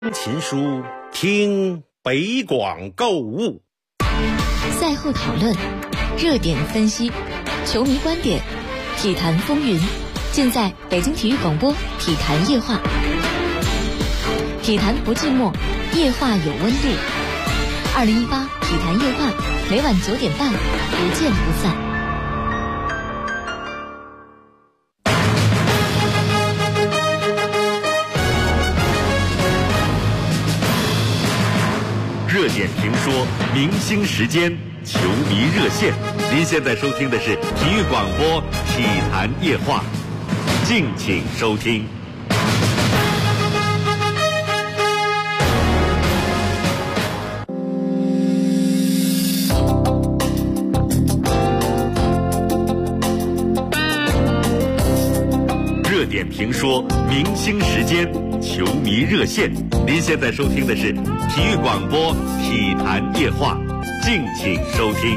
琴书，听北广购物。 赛后讨论，热点分析，球迷观点，体坛风云，尽在北京体育广播体坛夜话。体坛不寂寞，夜话有温度。2018体坛夜话，每晚9点半，不见不散。 热点评说，明星时间，球迷热线。您现在收听的是体育广播体坛夜话，敬请收听。热点评说，明星时间，球迷热线。您现在收听的是体育广播体坛夜话，敬请收听。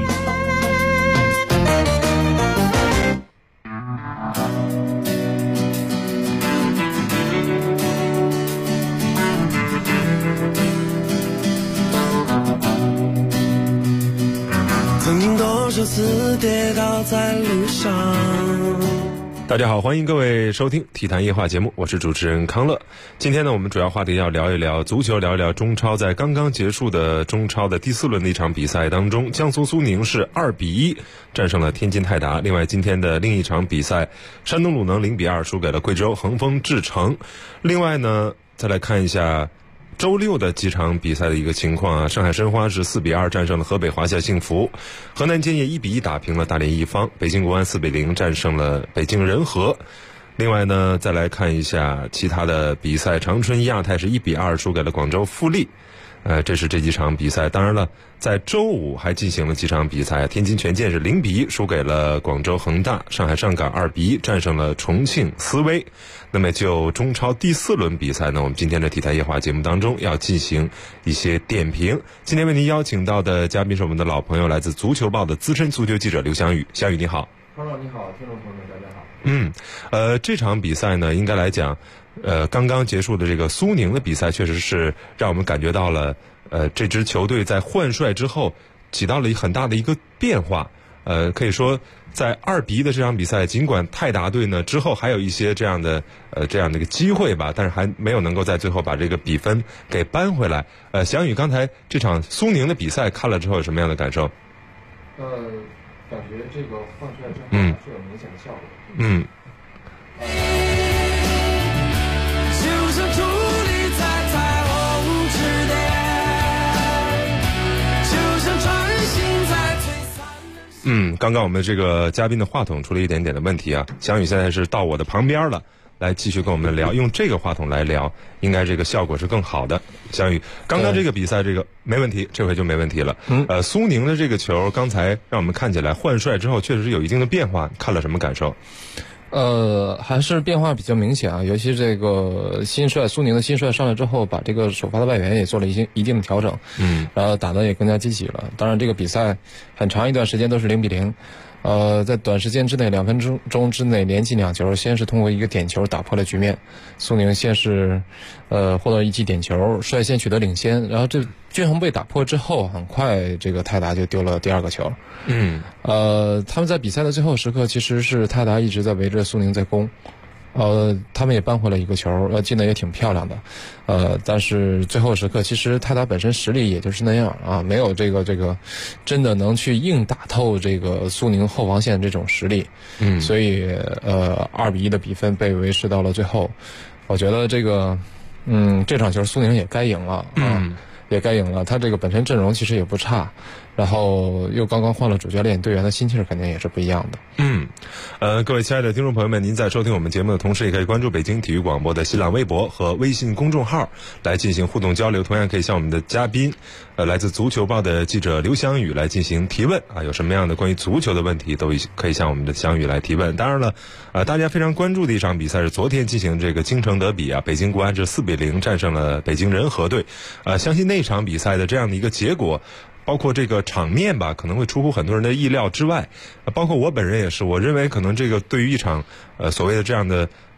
曾经多少次跌倒在路上。 大家好，欢迎各位收听体坛夜话节目，我是主持人康乐。今天呢，我们主要话题要聊一聊足球，聊一聊中超在刚刚结束的中超的第4轮的一场比赛当中，江苏苏宁是2-1战胜了天津泰达。另外，今天的另一场比赛，山东鲁能0-2输给了贵州恒丰智诚。另外呢，再来看一下周六的几场比赛的一个情况啊，上海申花是4-2战胜了河北华夏幸福，河南建业1-1打平了大连一方，北京国安4-0战胜了北京人和。另外呢，再来看一下其他的比赛，长春亚泰是1-2输给了广州富力。这是这几场比赛。当然了，在周五还进行了几场比赛，天津权健是0-1输给了广州恒大，上海上港2-1战胜了重庆斯威。那么就中超第4轮比赛呢，我们今天的体坛夜话节目当中要进行一些点评。今天为您邀请到的嘉宾是我们的老朋友，来自足球报的资深足球记者刘翔宇。翔宇你好。 Hello， 你好，听众朋友们大家好。 这场比赛呢，应该来讲刚刚结束的这个苏宁的比赛，确实是让我们感觉到了这支球队在换帅之后起到了很大的一个变化。可以说在2-1的这场比赛，尽管泰达队呢之后还有一些这样的一个机会吧，但是还没有能够在最后把这个比分给扳回来。翔宇，刚才这场苏宁的比赛看了之后有什么样的感受？ 感觉这个换帅之后还是有明显的效果。 就是矗立在彩虹之巅，就像穿行在璀璨的。 刚刚我们这个嘉宾的话筒出了一点点的问题啊，翔宇现在是到我的旁边了，来继续跟我们聊，用这个话筒来聊，应该这个效果是更好的。翔宇，刚刚这个比赛这个没问题，这回就没问题了。苏宁的这个球刚才让我们看起来换帅之后确实是有一定的变化，看了什么感受？ 还是变化比较明显啊，尤其这个苏宁的新帅上来之后，把这个首发的外援也做了一定的调整，然后打得也更加积极了。当然，这个比赛很长一段时间都是0-0。在短时间之内2分钟之内连进2球，先是通过一个点球打破了局面，苏宁先是获得一记点球，率先取得领先，然后这均衡被打破之后，很快这个泰达就丢了第2个球。他们在比赛的最后时刻，其实是泰达一直在围着苏宁在攻。他们也扳回了一个球，进的也挺漂亮的，但是最后时刻，其实泰达本身实力也就是那样啊，没有这个真的能去硬打透这个苏宁后防线这种实力，所以2-1的比分被维持到了最后。我觉得这场球苏宁也该赢了也该赢了，他这个本身阵容其实也不差，然后又刚刚换了主教练，队员的心气肯定也是不一样的。 各位亲爱的听众朋友们，您在收听我们节目的同时，也可以关注北京体育广播的新浪微博和微信公众号来进行互动交流。同样可以向我们的嘉宾来自足球报的记者刘翔宇来进行提问啊，有什么样的关于足球的问题都可以向我们的翔宇来提问。当然了，大家非常关注的一场比赛是昨天进行这个京城德比啊，北京国安是4-0战胜了北京人和队。相信那场比赛的这样的一个结果，包括这个场面吧，可能会出乎很多人的意料之外，包括我本人也是，我认为可能这个对于一场所谓的这样的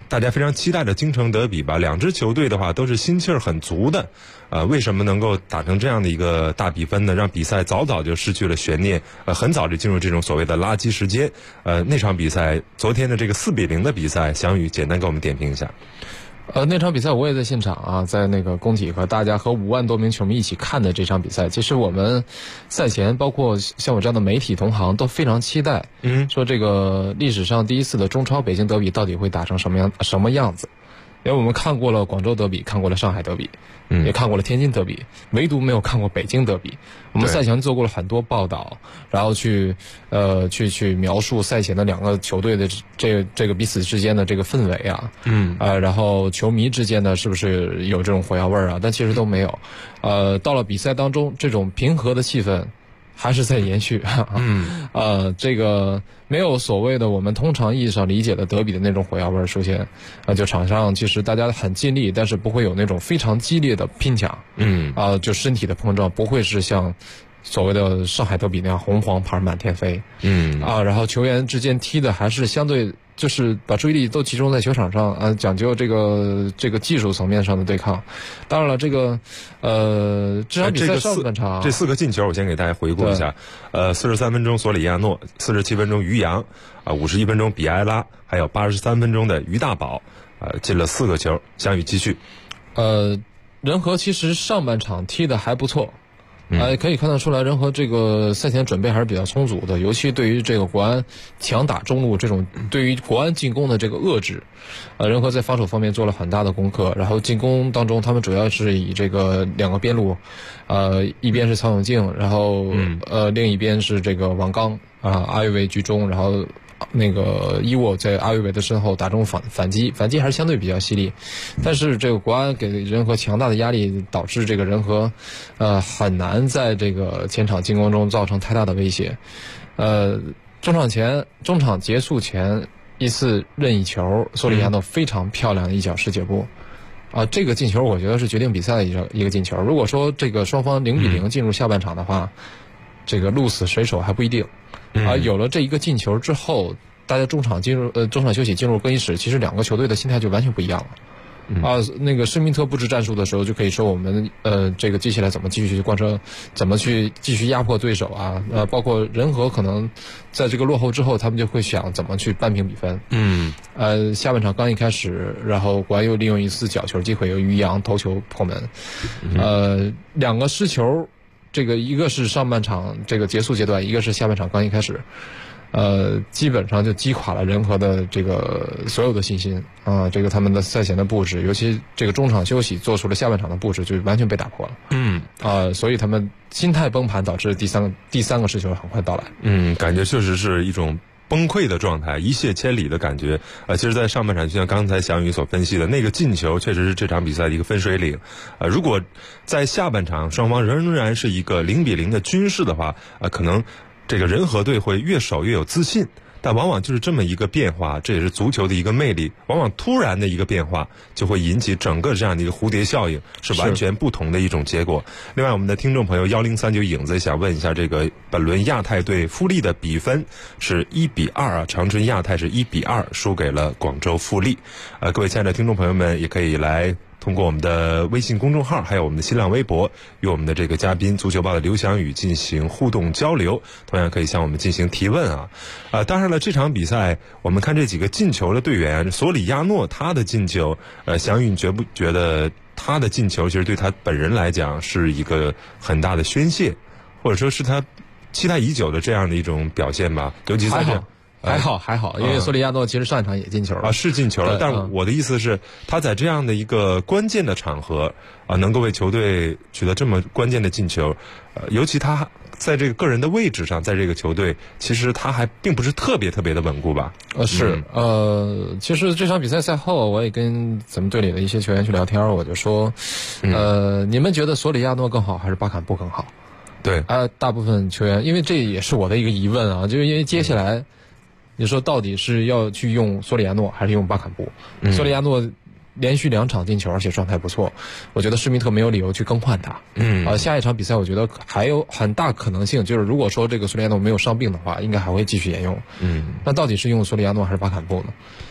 大家非常期待的京城德比吧，两支球队的话都是心气儿很足的，为什么能够打成这样的一个大比分呢？让比赛早早就失去了悬念，很早就进入这种所谓的垃圾时间。那场比赛，昨天的这个4-0的比赛，翔宇简单给我们点评一下。 那场比赛我也在现场啊，在那个工体和大家和5万多名球迷一起看的这场比赛。其实我们赛前包括像我这样的媒体同行都非常期待，说这个历史上第一次的中超北京德比到底会打成什么样子。因为我们看过了广州德比，看过了上海德比，也看过了天津德比，唯独没有看过北京德比。我们赛前做过了很多报道，然后去描述赛前的两个球队的这个彼此之间的这个氛围啊，然后球迷之间呢是不是有这种火药味啊？但其实都没有。到了比赛当中，这种平和的气氛还是在延续。这个没有所谓的我们通常意义上理解的德比的那种火药味出现。就场上其实大家很尽力，但是不会有那种非常激烈的拼抢。就身体的碰撞不会是像所谓的上海德比那样红黄牌满天飞。然后球员之间踢的还是相对就是把注意力都集中在球场上，讲究这个技术层面上的对抗。当然了，这场比赛上半场这4个进球，我先给大家回顾一下。43分钟索里亚诺，47分钟于洋，51分钟比埃拉，还有83分钟的于大宝，进了4个球。翔宇继续。 人和其实上半场踢得还不错。可以看得出来，人和这个赛前准备还是比较充足的，尤其对于这个国安强打中路这种对于国安进攻的这个遏制，人和在防守方面做了很大的功课。然后进攻当中，他们主要是以这个2个边路，一边是曹永静，然后另一边是这个王刚阿维为居中，然后那个伊沃在阿维维的身后打中反击还是相对比较犀利，但是这个国安给人和强大的压力，导致这个人和很难在这个前场进攻中造成太大的威胁。中场结束前一次任意球，索里亚诺非常漂亮的一脚世界波。这个进球我觉得是决定比赛的一个进球。如果说这个双方0-0进入下半场的话，这个鹿死谁手还不一定。有了这一个进球之后，大家中场休息进入更衣室，其实两个球队的心态就完全不一样了。那个施密特布置战术的时候，就可以说我们这个接下来怎么继续去贯彻，怎么去继续压迫对手啊。包括人和可能在这个落后之后，他们就会想怎么去扳平比分。下半场刚一开始，然后国安又利用一次角球机会，由于洋头球破门。两个失球。这个一个是上半场这个结束阶段，一个是下半场刚一开始，基本上就击垮了人和的这个所有的信心这个他们的赛前的布置，尤其这个中场休息做出了下半场的布置，就完全被打破了。所以他们心态崩盘，导致第三个失球很快到来。 感觉确实是一种崩溃的状态，一泻千里的感觉。其实在上半场就像刚才翔宇所分析的，那个进球确实是这场比赛的一个分水岭。如果在下半场双方仍然是一个0-0的均势的话，可能这个人和队会越守越有自信。但往往就是这么一个变化，这也是足球的一个魅力。往往突然的一个变化，就会引起整个这样的一个蝴蝶效应，是完全不同的一种结果。另外，我们的听众朋友1039影子想问一下，这个本轮亚太对富力的比分是1-2长春亚太是1-2输给了广州富力。各位亲爱的听众朋友们，也可以来通过我们的微信公众号还有我们的新浪微博与我们的这个嘉宾足球报的刘翔宇进行互动交流，同样可以向我们进行提问当然了，这场比赛我们看这几个进球的队员，索里亚诺他的进球，翔宇你觉不觉得他的进球其实对他本人来讲是一个很大的宣泄，或者说是他期待已久的这样的一种表现吧？尤其在这还好，因为索里亚诺其实上一场也进球了， 是进球了。但我的意思是，他在这样的一个关键的场合能够为球队取得这么关键的进球，尤其他在这个个人的位置上，在这个球队，其实他还并不是特别的稳固吧？ 其实这场比赛赛后，我也跟咱们队里的一些球员去聊天，我就说，你们觉得索里亚诺更好还是巴坎布更好？ 对， 大部分球员，因为这也是我的一个疑问就是因为接下来。你说到底是要去用索里亚诺还是用巴坎布？索里亚诺连续2场进球，而且状态不错，我觉得施密特没有理由去更换他。下一场比赛我觉得还有很大可能性，就是如果说这个索里亚诺没有伤病的话，应该还会继续沿用。那到底是用索里亚诺还是巴坎布呢？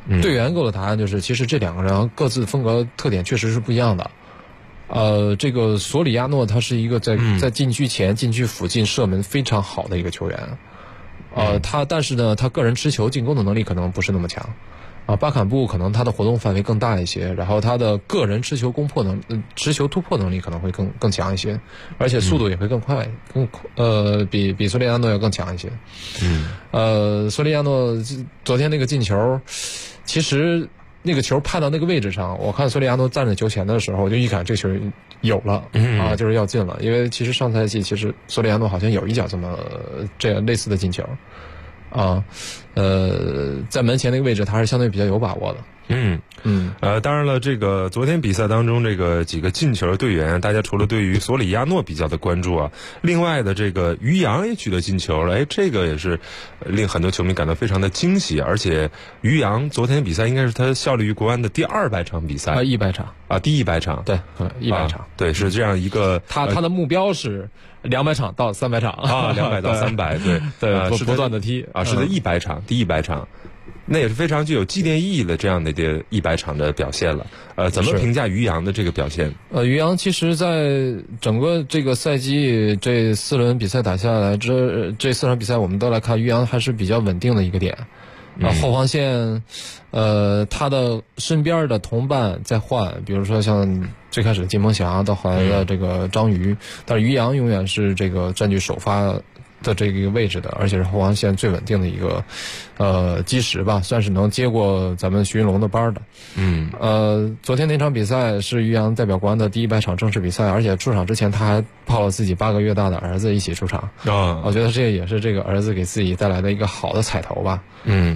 队员给我的答案就是，其实这两个人各自风格特点确实是不一样的。这个索里亚诺他是一个在禁区前、禁区附近射门非常好的一个球员。但是呢，他个人持球进攻的能力可能不是那么强。巴坎布可能他的活动范围更大一些，然后他的个人持球持球突破能力可能会更强一些，而且速度也会更快，比索里亚诺要更强一些。索里亚诺昨天那个进球，其实那个球判到那个位置上，我看索里亚诺站在球前的时候，我就预感这个球有了就是要进了，因为其实上赛季索里亚诺好像有一脚这样类似的进球。在门前那个位置他是相对比较有把握的。 当然了，这个昨天比赛当中这个几个进球的队员，大家除了对于索里亚诺比较的关注啊，另外的这个于洋也取得进球了，这个也是令很多球迷感到非常的惊喜。而且于洋昨天比赛应该是他效力于国安的第200场比赛 100场第100场， 对，100场， 对，是这样一个他的目标是200场到300场 200到300， 对，不断的踢是的100场，第100场。那也是非常具有纪念意义的这样的100场的表现了。怎么评价于洋的这个表现？ 于洋其实在整个这个赛季这4轮比赛打下来，这4场比赛我们都来看，于洋还是比较稳定的一个点。后防线，他的身边的同伴在换，比如说像最开始的金梦祥到后来的这个张瑜，但是于洋永远是这个占据首发的这个位置的，而且是后防线最稳定的一个基石吧，算是能接过咱们徐云龙的班的。昨天那场比赛是于洋代表国安的第100场正式比赛，而且出场之前他还抱了自己8个月大的儿子一起出场。我觉得这也是这个儿子给自己带来的一个好的彩头吧。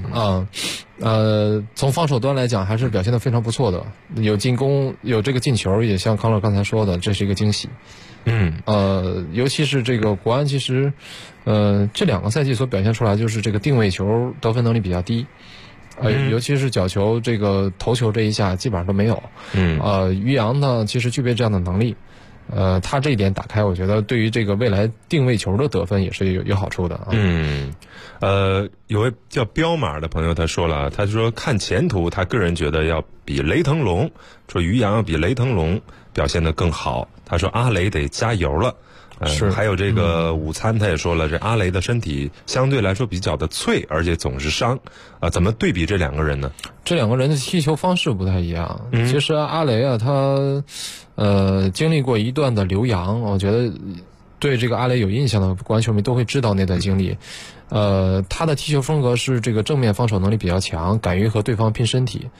从防守端来讲还是表现得非常不错的，有进攻，有这个进球，也像康乐刚才说的，这是一个惊喜。尤其是这个国安，其实这2个赛季所表现出来就是这个定位球得分能力比较低，尤其是角球这个头球这一下基本上都没有。于洋呢其实具备这样的能力，他这一点打开，我觉得对于这个未来定位球的得分也是有好处的。 有位叫彪马的朋友他说了，他说看前途，他个人觉得要比雷腾龙，说于洋要比雷腾龙表现得更好。他说阿雷得加油了。还有这个午餐他也说了，这阿雷的身体相对来说比较的脆，而且总是伤。怎么对比这2个人呢？ 这2个人的踢球方式不太一样。其实阿雷啊，他经历过一段的留洋，我觉得对这个阿雷有印象的国安球迷都会知道那段经历。他的踢球风格是这个正面防守能力比较强，敢于和对方拼身体。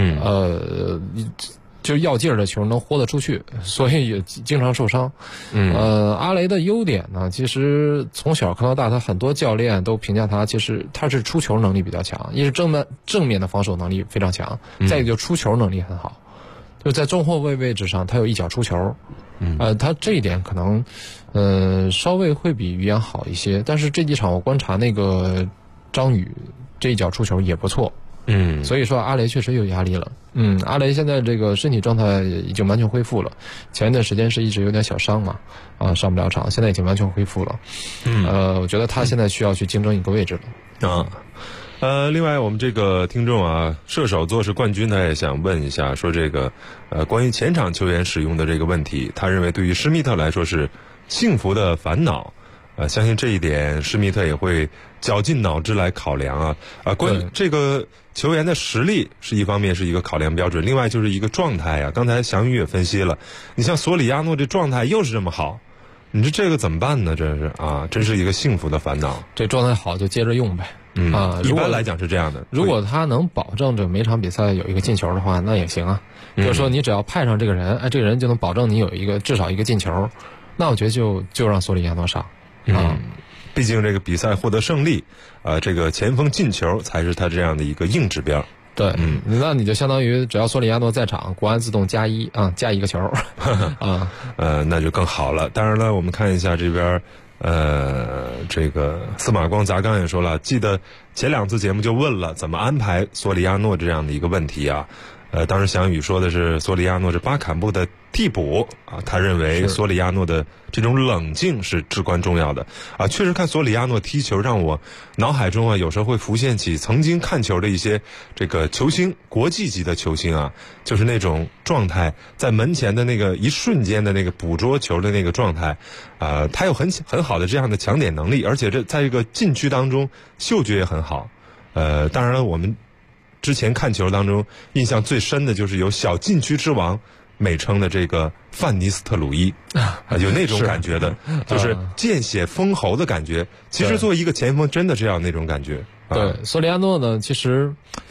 就是要劲儿的球能豁得出去，所以也经常受伤。阿雷的优点呢，其实从小看到大，他很多教练都评价他，其实他是出球能力比较强，一是正面的防守能力非常强，再一个就出球能力很好，就在中后卫位置上他有一脚出球。他这一点可能稍微会比于洋好一些，但是这几场我观察那个张宇这一脚出球也不错。所以说阿雷确实有压力了。阿雷现在这个身体状态已经完全恢复了，前一段时间是一直有点小伤嘛，上不了场，现在已经完全恢复了。我觉得他现在需要去竞争一个位置了。 另外我们这个听众啊，射手座是冠军，他也想问一下，说这个关于前场球员使用的这个问题，他认为对于施密特来说是幸福的烦恼。相信这一点施密特也会绞尽脑汁来考量关于这个球员的实力是一方面，是一个考量标准，另外就是一个状态啊。刚才翔宇也分析了，你像索里亚诺这状态又是这么好，你说这个怎么办呢？这是真是一个幸福的烦恼。 这状态好就接着用呗。 一般来讲是这样的。 如果他能保证这每场比赛有一个进球的话，那也行啊。就是说你只要派上这个人，这个人就能保证你有至少一个进球，那我觉得就让索里亚诺上。 毕竟这个比赛获得胜利，这个前锋进球才是他这样的一个硬指标。 对，那你就相当于只要索里亚诺在场，国安自动加一个球那就更好了。当然了，我们看一下这边，这个司马光砸缸也说了，记得前2次节目就问了怎么安排索里亚诺这样的一个问题啊。 当时翔宇说的是索里亚诺是巴坎布的替补啊，他认为索里亚诺的这种冷静是至关重要的啊。确实看索里亚诺踢球，让我脑海中啊有时候会浮现起曾经看球的一些这个球星，国际级的球星啊，就是那种状态，在门前的那个一瞬间的那个捕捉球的那个状态，他有很好的这样的抢点能力，而且在这个禁区当中嗅觉也很好。当然了，我们之前看球当中印象最深的就是有小禁区之王美称的这个范尼斯特鲁伊有那种感觉的，就是见血封喉的感觉。其实作为一个前锋，真的是要那种感觉。 对，索里亚诺呢，其实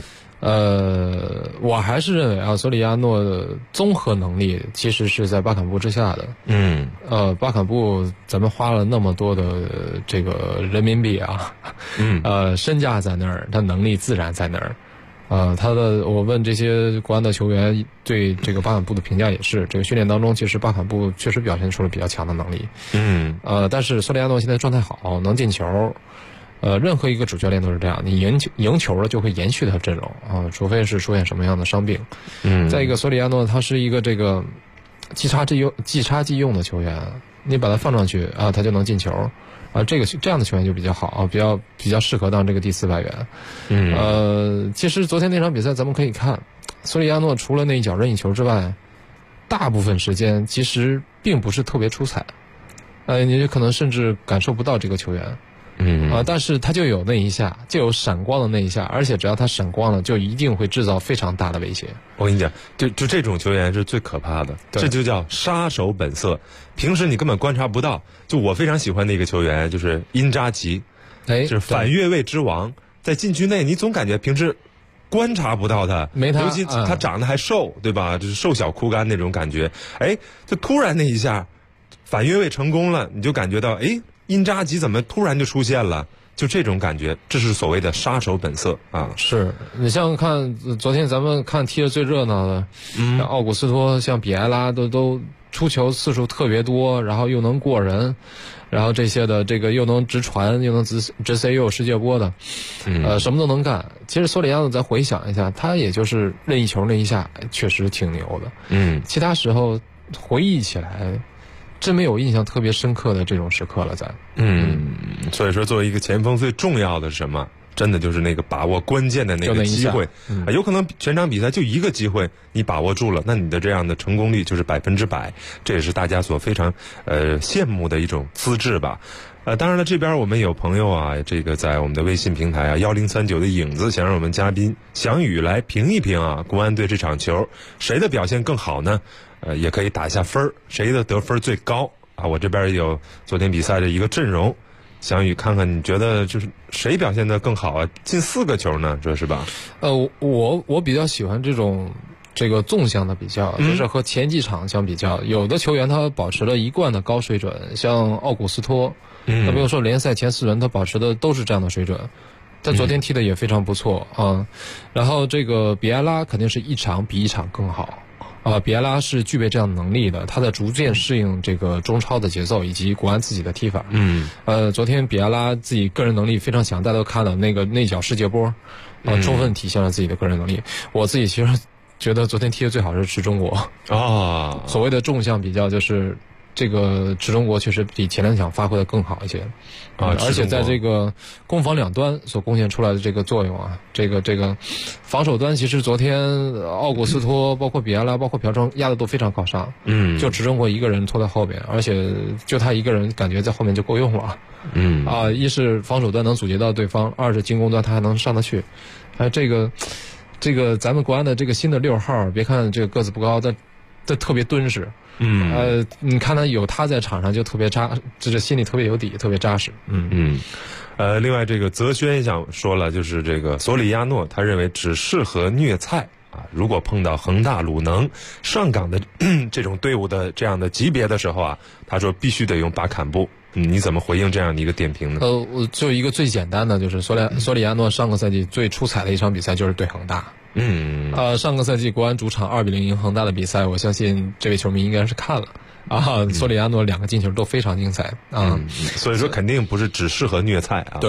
我还是认为啊，索里亚诺的综合能力其实是在巴坎布之下的。巴坎布咱们花了那么多的这个人民币啊，身价在那儿，他能力自然在那儿。我问这些国安的球员对这个巴坎布的评价也是，这个训练当中其实巴坎布确实表现出了比较强的能力。但是索里亚诺现在状态好，能进球。任何一个主教练都是这样，你赢球了就会延续他阵容啊，除非是出现什么样的伤病。再一个，索里亚诺他是一个这个即插即用的球员，你把他放上去啊，他就能进球。这样的球员就比较好啊，比较适合当这个第4外援。其实昨天那场比赛咱们可以看，索里亚诺除了那一脚任意球之外，大部分时间其实并不是特别出彩。你可能甚至感受不到这个球员。但是他就有那一下，就有闪光的那一下，而且只要他闪光了，就一定会制造非常大的威胁。 我跟你讲，就这种球员是最可怕的，这就叫杀手本色。平时你根本观察不到。就我非常喜欢的一个球员就是因扎吉，就是反越位之王，在禁区内你总感觉平时观察不到他，尤其他长得还瘦，对吧？就是瘦小枯干那种感觉。就突然那一下反越位成功了，你就感觉到因扎吉怎么突然就出现了？就这种感觉，这是所谓的杀手本色啊！ 是你像看昨天咱们看踢得最热闹的，像奥古斯托、像比埃拉都出球次数特别多，然后又能过人，然后这些的这个又能直传，又能直塞，又有世界波的，什么都能干。其实索里亚诺咱回想一下，他也就是任意球那一下，确实挺牛的。其他时候回忆起来，真没有印象特别深刻的这种时刻了，咱。 所以说作为一个前锋，最重要的是什么？真的就是那个把握关键的那个机会。有可能全场比赛就一个机会你把握住了，那你的这样的成功率就是100%，这也是大家所非常羡慕的一种资质吧。当然了，这边我们有朋友啊，这个在我们的微信平台啊1039的影子想让我们嘉宾翔宇来评一评啊，国安队这场球谁的表现更好呢？也可以打一下分，谁的得分最高啊？我这边有昨天比赛的一个阵容，翔宇看看你觉得就是谁表现得更好啊？进4个球呢，这是吧？ 我比较喜欢这个纵向的比较，就是和前几场相比较，有的球员他保持了一贯的高水准，像奥古斯托，那比如说联赛前4轮他保持的都是这样的水准。他昨天踢的也非常不错啊。然后这个比埃拉肯定是一场比一场更好。比埃拉是具备这样的能力的，他在逐渐适应这个中超的节奏以及国安自己的踢法。昨天比埃拉自己个人能力非常强，大家都看了那脚世界波，充分体现了自己的个人能力。我自己其实觉得昨天踢的最好是池中国所谓的纵向比较，就是这个池中国确实比前2场发挥的更好一些而且在这个攻防两端所贡献出来的这个作用啊，这个防守端其实昨天奥古斯托包括比埃拉包括朴成压的都非常靠上，就池中国一个人拖在后边，而且就他一个人感觉在后面就够用了一是防守端能阻截到对方，二是进攻端他还能上得去。这个咱们国安的这个新的6号，别看这个个子不高，但特别敦实。你看他在场上就特别这心里特别有底，特别扎实。 另外这个泽轩也想说了，就是这个索里亚诺他认为只适合虐菜如果碰到恒大、鲁能、上港的这种队伍的这样的级别的时候他说必须得用巴坎布。你怎么回应这样的一个点评呢？ 我就一个最简单的，就是索里亚诺上个赛季最出彩的一场比赛就是对恒大。上个赛季国安主场2-0赢恒大的比赛，我相信这位球迷应该是看了索里亚诺2个进球都非常精彩所以说肯定不是只适合虐菜对。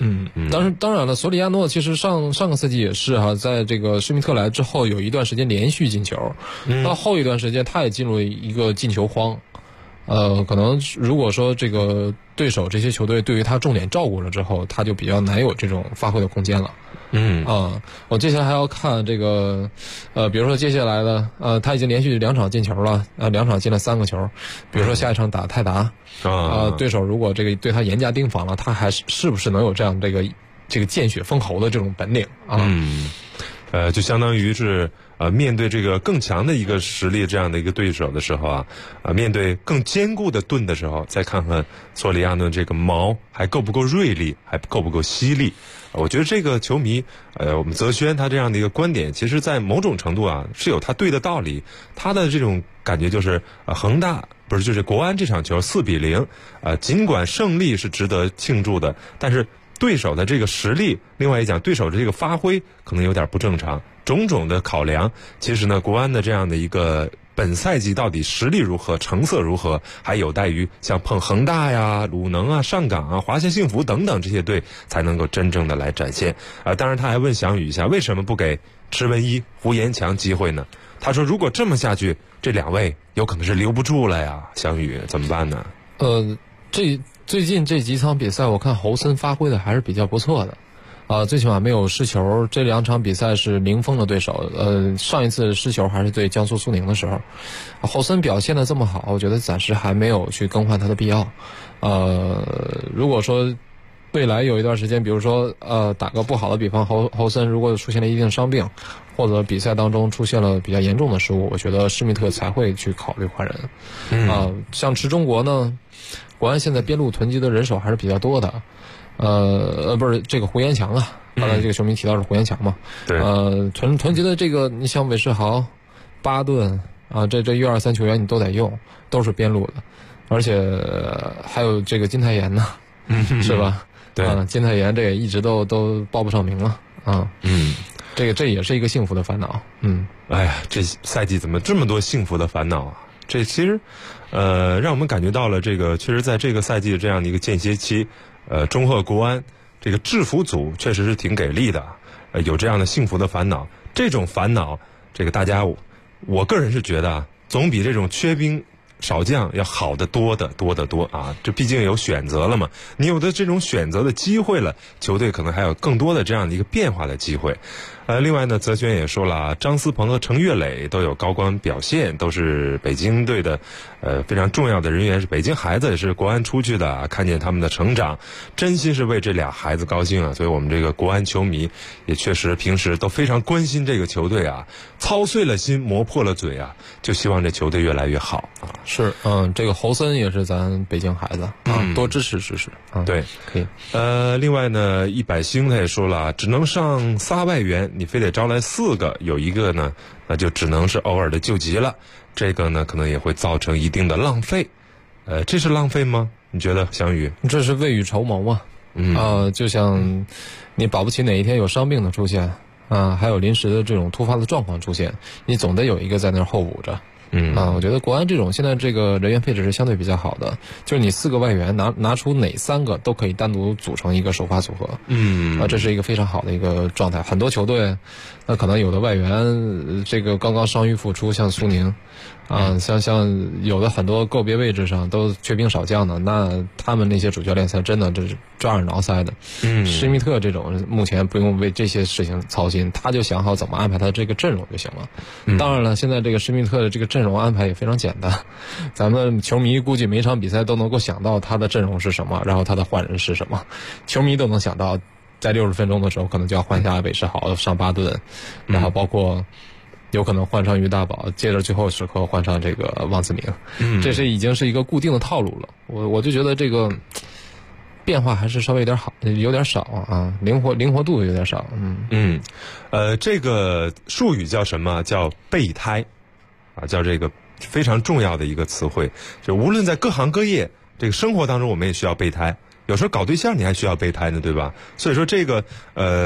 当然了，索里亚诺其实上个赛季也是哈，在这个施密特来之后有一段时间连续进球，到后一段时间他也进入一个进球荒。可能如果说这个对手这些球队对于他重点照顾了之后，他就比较难有这种发挥的空间了。我接下来还要看这个，比如说接下来的，他已经连续2场进球了，2场进了3个球。比如说下一场打泰达，对手如果这个对他严加盯防了，他还是不是能有这样这个见血封喉的这种本领啊？ 就相当于是面对这个更强的一个实力这样的一个对手的时候啊，面对更坚固的盾的时候，再看看索里亚诺这个矛还够不够锐利，还够不够犀利。我觉得这个球迷，我们泽轩他这样的一个观点，其实在某种程度啊是有他对的道理。他的这种感觉就是，恒大不是就是国安这场球4-0，尽管胜利是值得庆祝的，但是对手的这个实力，另外一讲对手的这个发挥可能有点不正常，种种的考量，其实呢，国安的这样的一个本赛季到底实力如何，成色如何，还有待于像碰恒大呀、鲁能啊、上港啊、华夏幸福等等这些队才能够真正的来展现。当然他还问翔宇一下，为什么不给池文一、胡延强机会呢？他说如果这么下去，这2位有可能是留不住了呀，翔宇怎么办呢？ 最近这几场比赛，我看侯森发挥的还是比较不错的，最起码没有失球。这2场比赛是零封的对手，上一次失球还是对江苏苏宁的时候。侯森表现的这么好，我觉得暂时还没有去更换他的必要。如果说未来有一段时间，比如说打个不好的比方，侯森如果出现了一定伤病，或者比赛当中出现了比较严重的失误，我觉得施密特才会去考虑换人。像池中国呢，国安现在边路囤积的人手还是比较多的。不是这个胡延强啊，刚才这个球迷提到是胡延强嘛？ 对。 囤积的这个，你像韦世豪、巴顿啊，这1、2、3球员你都得用，都是边路的，而且还有这个金泰妍呢，是吧？ 对。 金泰妍这也一直都报不上名了啊。这也是一个幸福的烦恼。 哎呀，这赛季怎么这么多幸福的烦恼啊？这其实，让我们感觉到了这个，确实在这个赛季的这样的一个间歇期，中赫国安这个制服组确实是挺给力的，有这样的幸福的烦恼。这种烦恼，这个大家，我个人是觉得啊，总比这种缺兵少将要好得多啊！这毕竟有选择了嘛，你有的这种选择的机会了，球队可能还有更多的这样的一个变化的机会。另外呢，泽轩也说了，张思鹏和程岳磊都有高光表现，都是北京队的非常重要的人员，是北京孩子，也是国安出去的，看见他们的成长，真心是为这俩孩子高兴啊！所以我们这个国安球迷也确实平时都非常关心这个球队啊，操碎了心，磨破了嘴啊，就希望这球队越来越好啊！ 是，这个侯森也是咱北京孩子啊，多支持啊！ 对， 可以。 另外呢，100星他也说了，只能上3外援，你非得招来4个，有一个呢，那就只能是偶尔的救急了。这个呢，可能也会造成一定的浪费。这是浪费吗？你觉得，翔宇？ 这是未雨绸缪啊。就像你保不齐哪一天有伤病的出现啊，还有临时的这种突发的状况出现，你总得有一个在那儿候补着。我觉得国安这种现在这个人员配置是相对比较好的，就是你4个外援拿出哪3个都可以单独组成一个首发组合。这是一个非常好的一个状态。很多球队，那可能有的外援这个刚刚伤愈复出，像苏宁像有的很多个别位置上都缺兵少将的，那他们那些主教练才真的这是抓耳挠腮的。施密特这种目前不用为这些事情操心，他就想好怎么安排他这个阵容就行了。当然了，现在这个施密特的这个阵容安排也非常简单，咱们球迷估计每场比赛都能够想到他的阵容是什么，然后他的换人是什么，球迷都能想到，在60分钟的时候可能就要换下韦世豪上巴顿，然后包括有可能换上于大宝，接着最后时刻换上这个汪子明。这是已经是一个固定的套路了。我就觉得这个变化还是稍微有点少啊，灵活度有点少。 这个术语叫什么？叫备胎啊，叫这个非常重要的一个词汇。就无论在各行各业，这个生活当中我们也需要备胎，有时候搞对象你还需要备胎呢，对吧？所以说这个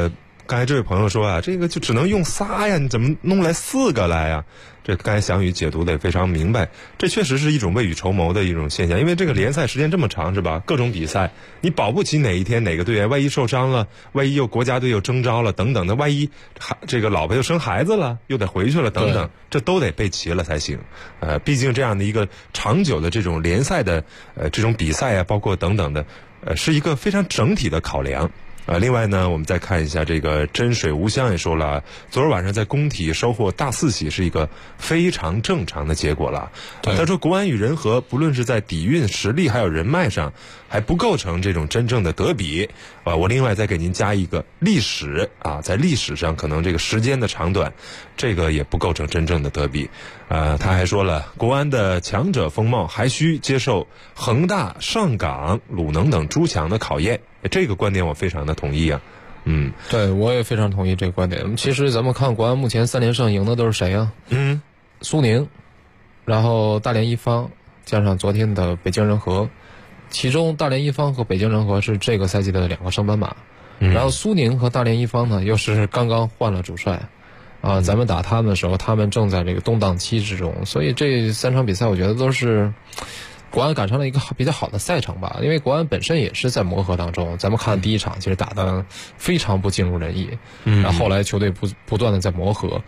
刚才这位朋友说啊，这个就只能用仨呀，你怎么弄来4个来呀？这刚才翔宇解读的也非常明白，这确实是一种未雨绸缪的一种现象，因为这个联赛时间这么长是吧？各种比赛，你保不齐哪一天哪个队员万一受伤了，万一又国家队又征召了等等的，万一这个老婆又生孩子了，又得回去了等等，这都得备齐了才行。毕竟这样的一个长久的这种联赛的这种比赛啊，包括等等的，是一个非常整体的考量。另外呢，我们再看一下这个真水无香也说了，昨儿晚上在工体收获大4喜是一个非常正常的结果了。他说国安与人和不论是在底蕴、实力还有人脉上，还不构成这种真正的德比。我另外再给您加一个历史啊，在历史上可能这个时间的长短，这个也不构成真正的德比。他还说了，国安的强者风貌还需接受恒大、上港、鲁能等诸强的考验。这个观点我非常的同意啊。 对，我也非常同意这个观点。其实咱们看国安目前3连胜赢的都是谁啊？苏宁，然后大连一方，加上昨天的北京人和，其中大连一方和北京人和是这个赛季的2个升班马，然后苏宁和大连一方呢又是刚刚换了主帅。咱们打他们的时候，他们正在这个动荡期之中，所以这3场比赛我觉得都是国安赶上了一个比较好的赛程吧，因为国安本身也是在磨合当中。咱们看第1场其实打得非常不尽如人意，然后后来球队不断的在磨合，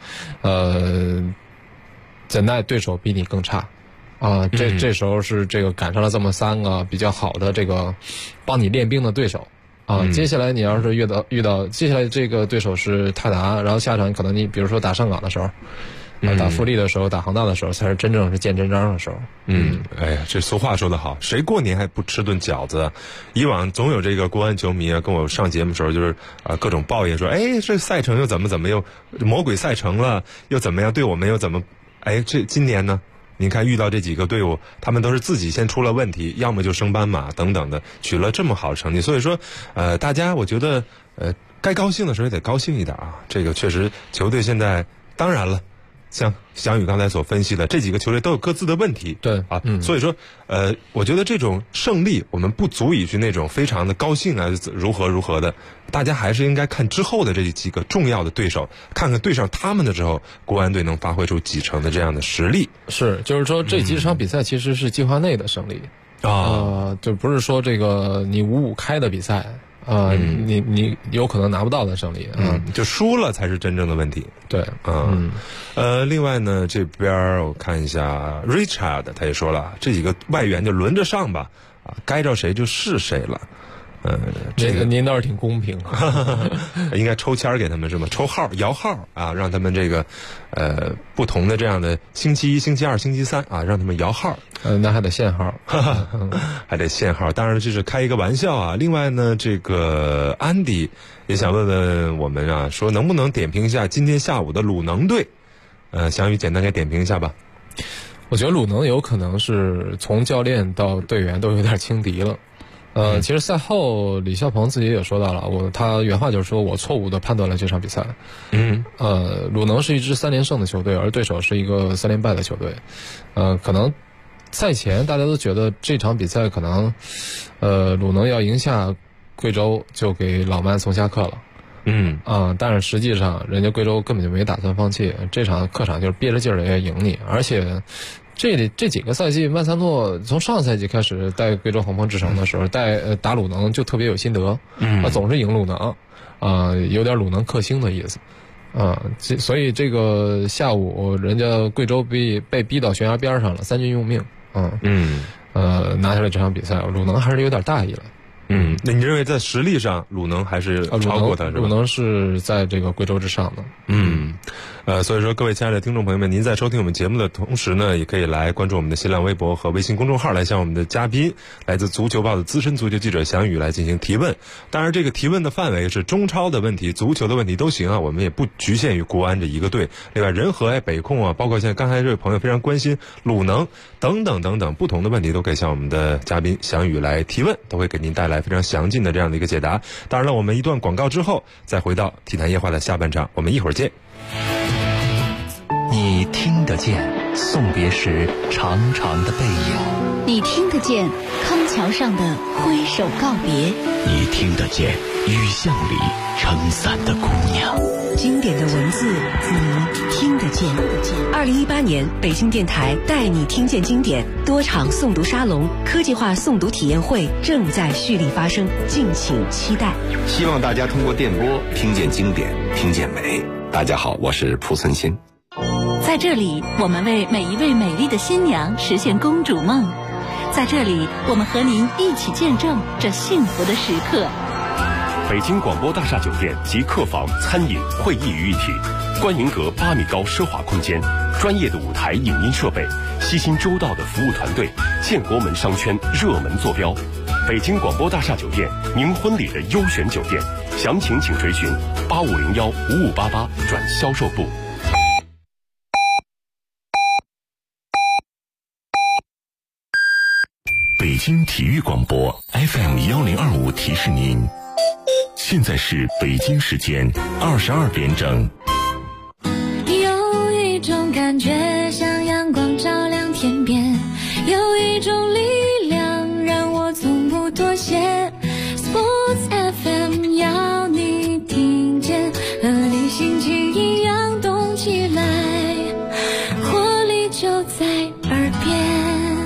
怎奈对手比你更差这时候是这个赶上了这么3个比较好的这个帮你练兵的对手。接下来你要是遇到接下来这个对手是泰达，然后下场可能你比如说打上港的时候，打富力的时候，打恒大的时候，才是真正是见真章的时候。 哎呀，这俗话说得好，谁过年还不吃顿饺子？以往总有这个国安球迷啊，跟我上节目的时候就是各种抱怨说，哎，这赛程又怎么又魔鬼赛程了，又怎么样，对我们又怎么？哎，这今年呢？您看遇到这几个队伍，他们都是自己先出了问题，要么就升班马等等的，取了这么好的成绩。所以说，大家我觉得，该高兴的时候也得高兴一点啊。这个确实球队现在，当然了，像翔宇刚才所分析的，这几个球队都有各自的问题。 对啊，所以说，我觉得这种胜利，我们不足以去那种非常的高兴啊，如何的。大家还是应该看之后的这几个重要的对手，看看对上他们的时候，国安队能发挥出几成的这样的实力。 是，就是说这几场比赛其实是计划内的胜利就不是说这个你5-5开的比赛你有可能拿不到的胜利就输了才是真正的问题。 对， 另外呢，这边我看一下 Richard 他也说了，这几个外援就轮着上吧，该着谁就是谁了。 这个您倒是挺公平应该抽签给他们是吗？抽号摇号啊，让他们这个不同的这样的星期1、星期2、星期3啊，让他们摇号。 那还得限号还得限号。当然这是开一个玩笑啊。另外呢，这个安迪也想问问我们啊，说能不能点评一下今天下午的鲁能队？翔宇简单给点评一下吧。 我觉得鲁能有可能是从教练到队员都有点轻敌了。其实赛后李霄鹏自己也说到了，他原话就是说我错误的判断了这场比赛。鲁能是一支3连胜的球队，而对手是一个3连败的球队。可能赛前大家都觉得这场比赛可能鲁能要赢下贵州就给老曼送下课了。但是实际上人家贵州根本就没打算放弃，这场客场就是憋着劲儿也要赢你，而且这几个赛季，曼萨诺从上赛季开始带贵州恒丰智诚的时候，打鲁能就特别有心得，总是赢鲁能，有点鲁能克星的意思，所以这个下午人家贵州被逼到悬崖边上了，3军用命，拿下了这场比赛，鲁能还是有点大意了。 那你认为在实力上鲁能还是超过他是吧？ 鲁能是在这个贵州之上的。 所以说各位亲爱的听众朋友们，您在收听我们节目的同时呢，也可以来关注我们的新浪微博和微信公众号，来向我们的嘉宾来自足球报的资深足球记者翔宇来进行提问。当然这个提问的范围是中超的问题、足球的问题都行啊，我们也不局限于国安这一个队。另外人和北控啊，包括像刚才这位朋友非常关心鲁能等等不同的问题，都可以向我们的嘉宾翔宇来提问，都会给您带来非常详尽的这样的一个解答。当然了，我们一段广告之后再回到体坛夜话的下半场，我们一会儿见。 你听得见送别时长长的背影， 你你听得见康桥上的挥手告别， 你听得见雨巷里撑伞的姑娘。 经典的文字，你听得见。2018年，北京电台带你听见经典多场诵读沙龙、科技化诵读体验会正在蓄力发生，敬请期待。 希望大家通过电波听见经典，听见美。大家好，我是蒲存昕。 在这里，我们为每一位美丽的新娘实现公主梦。在这里，我们和您一起见证这幸福的时刻。 北京广播大厦酒店及客房、餐饮、会议于一体，观云阁8米高奢华空间，专业的舞台影音设备，悉心周到的服务团队，建国门商圈热门坐标。北京广播大厦酒店，您婚礼的优选酒店，详情请垂询8501-5588转销售部。 北京体育广播 FM1025提示您，现在是北京时间22点整。 有一种感觉像阳光照亮天边，有一种力量让我从不妥协。 Sports FM 要你听见，和你心情一样动起来，活力就在耳边。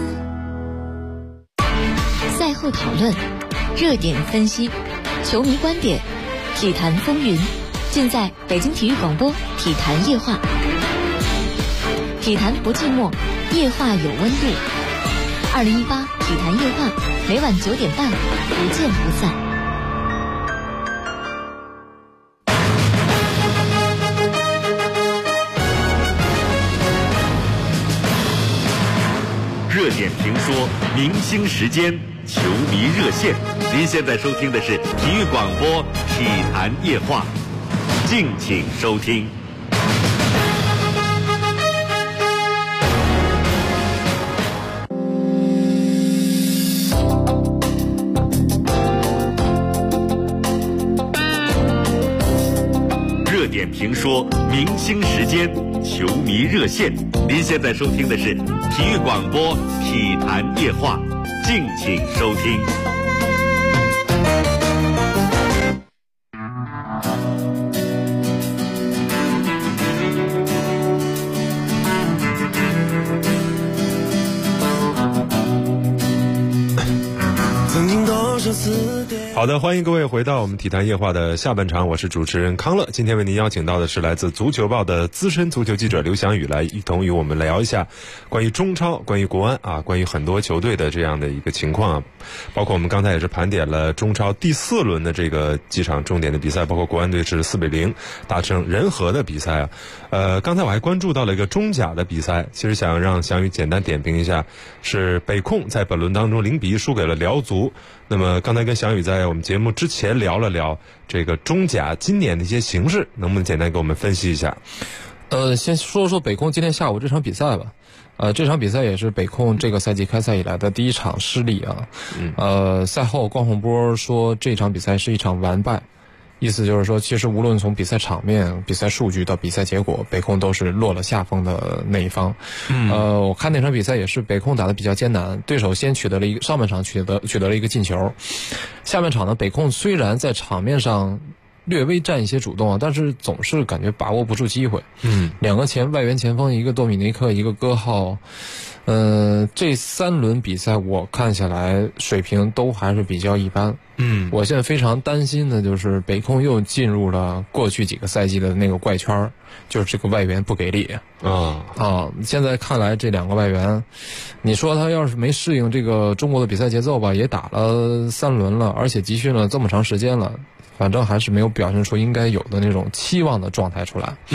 赛后讨论，热点分析，球迷观点，体坛风云，尽在北京体育广播体坛夜话。体坛不寂寞，夜话有温度。2018体坛夜话，每晚9点半，不见不散。 热点评说，明星时间，球迷热线。您现在收听的是体育广播体坛夜话，敬请收听。热点评说，明星时间，球迷热线。您现在收听的是体育广播体坛夜话，敬请收听。 好的，欢迎各位回到我们体坛夜话的下半场，我是主持人康乐。今天为您邀请到的是来自足球报的资深足球记者刘翔宇，来一同与我们聊一下关于中超、关于国安啊，关于很多球队的这样的一个情况啊。包括我们刚才也是盘点了中超第4轮的这个几场重点的比赛，包括国安队是4比0打成人和的比赛啊。刚才我还关注到了一个中甲的比赛，其实想让翔宇简单点评一下，是北控在本轮当中0比1输给了辽足。那么刚才跟翔宇在我们节目之前聊了聊这个中甲今年的一些形势，能不能简单给我们分析一下？ 先说说北控今天下午这场比赛吧。这场比赛也是北控这个赛季开赛以来的第一场失利啊。赛后关宏波说这场比赛是一场完败，意思就是说，其实无论从比赛场面、比赛数据到比赛结果，北控都是落了下风的那一方。我看那场比赛也是北控打得比较艰难，对手先上半场取得了一个进球，下半场呢，北控虽然在场面上略微占一些主动啊，但是总是感觉把握不住机会。两个外援前锋，一个多米尼克，一个戈浩。这3轮比赛我看下来水平都还是比较一般。我现在非常担心的就是北控又进入了过去几个赛季的那个怪圈，就是这个外援不给力现在看来这2个外援，你说他要是没适应这个中国的比赛节奏吧，也打了3轮了，而且集训了这么长时间了，反正还是没有表现出应该有的那种期望的状态出来。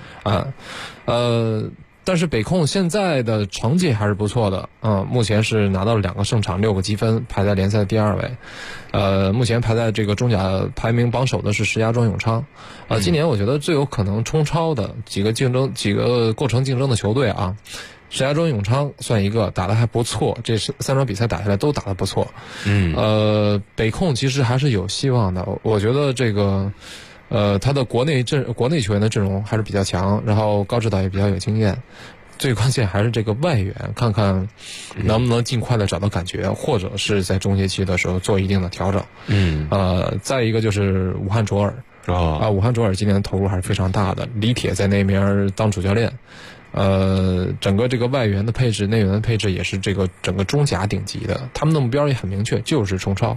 但是北控现在的成绩还是不错的，目前是拿到了2个胜场6个积分，排在联赛第2位。目前排在这个中甲排名榜首的是石家庄永昌。今年我觉得最有可能冲超的几个过程竞争的球队啊，石家庄永昌算一个，打得还不错，这3场比赛打下来都打得不错。北控其实还是有希望的，我觉得这个他的国内球员的阵容还是比较强，然后高指导也比较有经验。 最关键还是这个外援，看看能不能尽快的找到感觉，或者是在中阶期的时候做一定的调整。再一个就是武汉卓尔武汉卓尔今年的投入还是非常大的，李铁在那边当主教练。整个这个外援的配置、内援的配置也是这个整个中甲顶级的，他们的目标也很明确，就是冲超。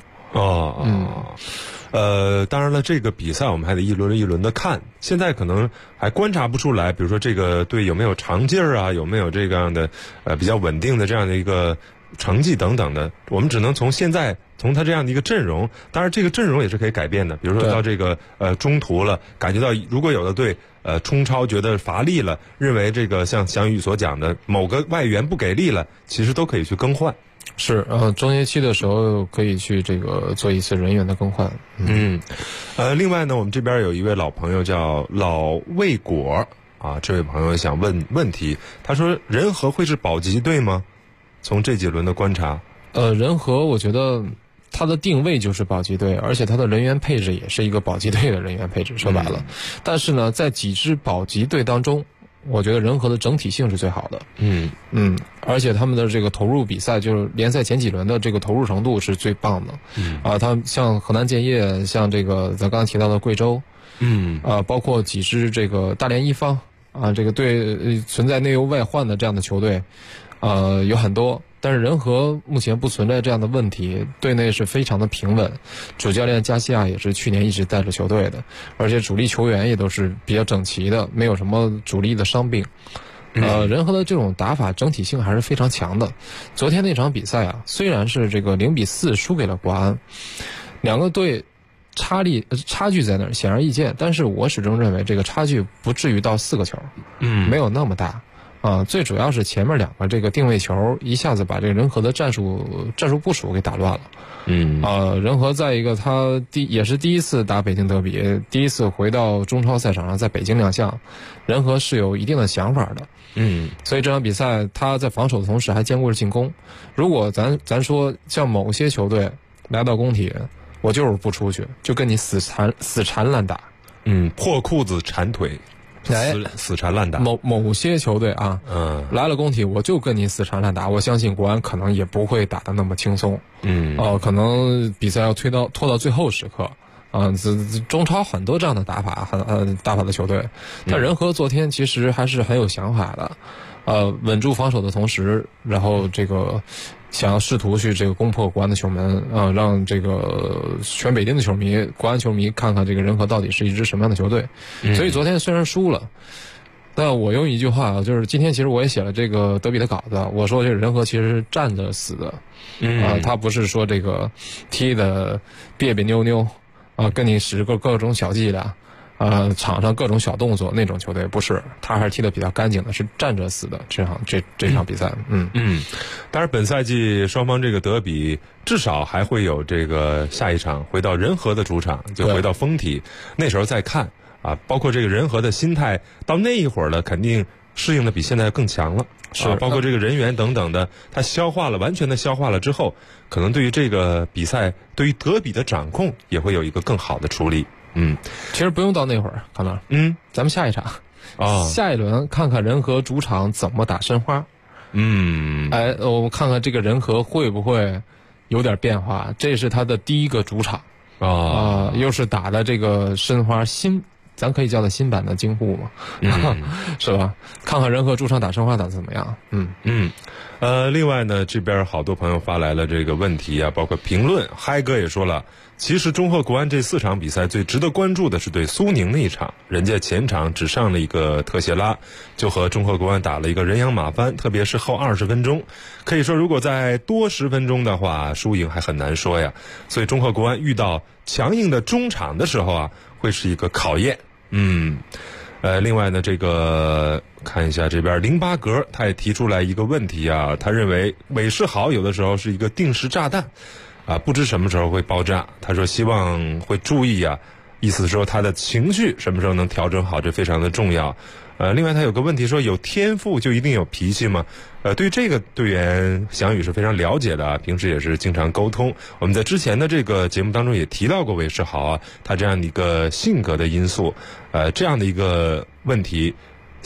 当然了，这个比赛我们还得一轮一轮的看，现在可能还观察不出来，比如说这个队有没有长劲儿啊，有没有这样的比较稳定的这样的一个成绩等等的，我们只能从现在从他这样的一个阵容，当然这个阵容也是可以改变的，比如说到这个中途了，感觉到如果有的队冲超觉得乏力了，认为这个像翔宇所讲的某个外援不给力了，其实都可以去更换。 是，中阶期的时候可以去这个做一次人员的更换。 另外呢，我们这边有一位老朋友叫老魏果啊，这位朋友想问问题，他说人和会是保级队吗？从这几轮的观察， 人和我觉得它的定位就是保级队，而且它的人员配置也是一个保级队的人员配置，说白了。但是呢，在几支保级队当中，我觉得人和的整体性是最好的。而且他们的这个投入比赛，就是联赛前几轮的这个投入程度是最棒的。他们像河南建业，像这个咱刚才提到的贵州，包括几支这个大连一方这个队存在内忧外患的这样的球队，有很多。但是人和目前不存在这样的问题，队内是非常的平稳，主教练加西亚也是去年一直带着球队的，而且主力球员也都是比较整齐的，没有什么主力的伤病。人和的这种打法整体性还是非常强的。昨天那场比赛虽然是这个0-4输给了国安，两个队差距在那儿显而易见，但是我始终认为这个差距不至于到4个球，没有那么大。最主要是前面两个这个定位球一下子把这个人和的战术部署给打乱了。人和在一个他也是第一次打北京德比，第一次回到中超赛场上，在北京亮相，人和是有一定的想法的。所以这场比赛他在防守的同时还兼顾着进攻。如果咱说像某些球队来到工体，我就是不出去，就跟你死缠烂打， 破裤子缠腿。死缠烂打。 某些球队来了工体，我就跟你死缠烂打。我相信国安可能也不会打得那么轻松。可能比赛要拖到最后时刻。中超很多这样的打法的球队，但人和昨天其实还是很有想法的。稳住防守的同时，然后这个想要试图去这个攻破国安的球门让这个全北京的球迷、国安球迷看看这个人和到底是一支什么样的球队。所以昨天虽然输了，但我用一句话就是今天其实我也写了这个德比的稿子，我说这个人和其实是站着死的。他不是说这个踢的别别扭扭跟你使各种小伎俩。场上各种小动作那种球队不是，他还是踢得比较干净的，是站着死的这场比赛。 当然本赛季双方这个德比至少还会有这个下一场回到人和的主场，就回到丰体，那时候再看包括这个人和的心态到那一会儿了，肯定适应的比现在更强了。包括这个人员等等的，他完全的消化了之后，可能对于这个比赛，对于德比的掌控也会有一个更好的处理。 其实不用到那会儿，康乐。咱们下一场下一轮看看人和主场怎么打申花。我们看看这个人和会不会有点变化。这是他的第一个主场又是打的这个申花咱可以叫它新版的京沪嘛，是吧？看看人和主场打申花打得怎么样。 另外呢，这边好多朋友发来了这个问题包括评论。嗨哥也说了，其实中赫国安这4场比赛最值得关注的是对苏宁那一场，人家前场只上了一个特谢拉，就和中赫国安打了一个人仰马翻，特别是后20分钟，可以说如果再多10分钟的话，输赢还很难说呀。所以中赫国安遇到强硬的中场的时候会是一个考验。另外呢，这个看一下这边08格，他也提出来一个问题他认为韦世豪有的时候是一个定时炸弹不知什么时候会爆炸。他说希望会注意意思说他的情绪什么时候能调整好，这非常的重要。另外他有个问题说，有天赋就一定有脾气吗？对于这个队员翔宇是非常了解的平时也是经常沟通。我们在之前的这个节目当中也提到过韦世豪他这样的一个性格的因素。这样的一个问题，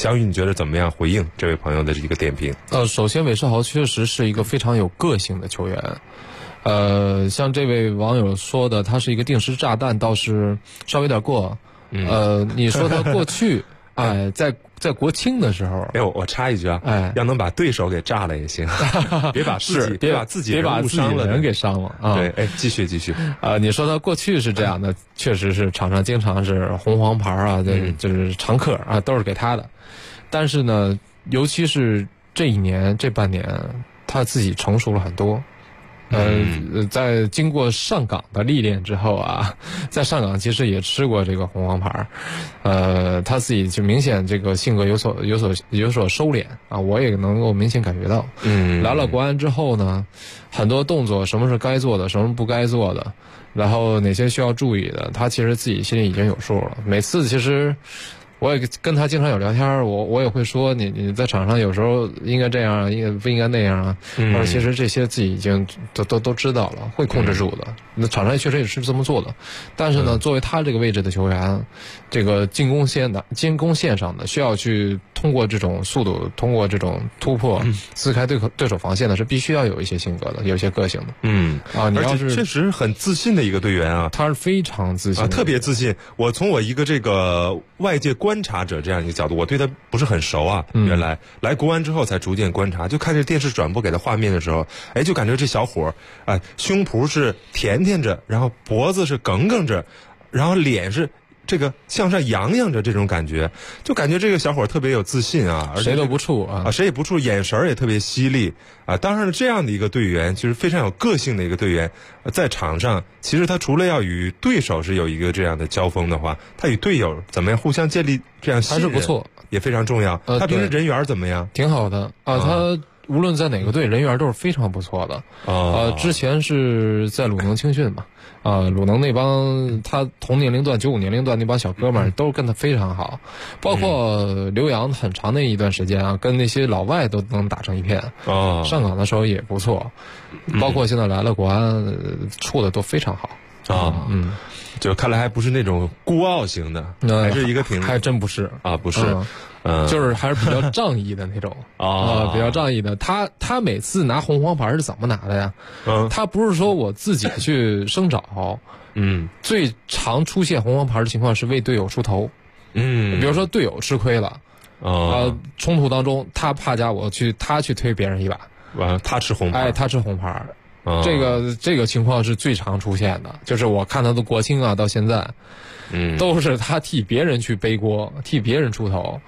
翔宇，你觉得怎么样回应这位朋友的一个点评？ 首先韦世豪确实是一个非常有个性的球员。像这位网友说的，他是一个定时炸弹，倒是稍微有点过。你说他过去，在国青的时候， 我插一句啊，要能把对手给炸了也行，别把自己人伤了， 人给伤了啊。 对，继续。 你说他过去是这样的，确实是场上经常是红黄牌啊，就是常客啊，都是给他的。但是呢，尤其是这一年这半年，他自己成熟了很多。在经过上岗的历练之后啊，在上岗其实也吃过这个红黄牌，他自己就明显这个性格有所收敛啊，我也能够明显感觉到。来了国安之后呢，很多动作什么是该做的，什么不该做的，然后哪些需要注意的，他其实自己心里已经有数了。每次其实我也跟他经常有聊天，我也会说你在场上有时候应该这样，不应该那样啊。而其实这些自己已经都知道了，会控制住的。那场上确实也是这么做的，但是呢，作为他这个位置的球员，这个进攻线上的需要去通过这种速度，通过这种突破撕开对手防线的，是必须要有一些性格的，有一些个性的。你要是确实很自信的一个队员啊， 他是非常自信特别自信。我从我一个这个外界观察者这样一个角度，我对他不是很熟啊。原来来国安之后才逐渐观察，就看这电视转播给他画面的时候，就感觉这小伙胸脯是甜甜着，然后脖子是梗梗着，然后脸是这个向上扬扬着，这种感觉，就感觉这个小伙特别有自信啊，而且谁都不怵啊， 谁也不怵，眼神也特别犀利啊。当然了，这样的一个队员，其实非常有个性的一个队员，在场上其实他除了要与对手是有一个这样的交锋的话，他与队友怎么样互相建立这样信任还是不错， 也非常重要。他平时人缘怎么样？ 挺好的啊，他无论在哪个队，人缘都是非常不错的。之前是在鲁能青训嘛，鲁能那帮他同年龄段95年龄段那帮小哥们儿都跟他非常好，包括刘洋很长的一段时间啊，跟那些老外都能打成一片。上岗的时候也不错，包括现在来了国安，处的都非常好。 就看来还不是那种孤傲型的，还是一个还真不是啊，不是。 就是还是比较仗义的那种比较仗义的。他每次拿红黄牌是怎么拿的呀？他不是说我自己去生找，最常出现红黄牌的情况是为队友出头，比如说队友吃亏了，冲突当中他怕家他去推别人一把， 完了他吃红牌， 他吃红牌。这个情况是最常出现的，就是我看他的国青啊，到现在，都是他替别人去背锅，替别人出头，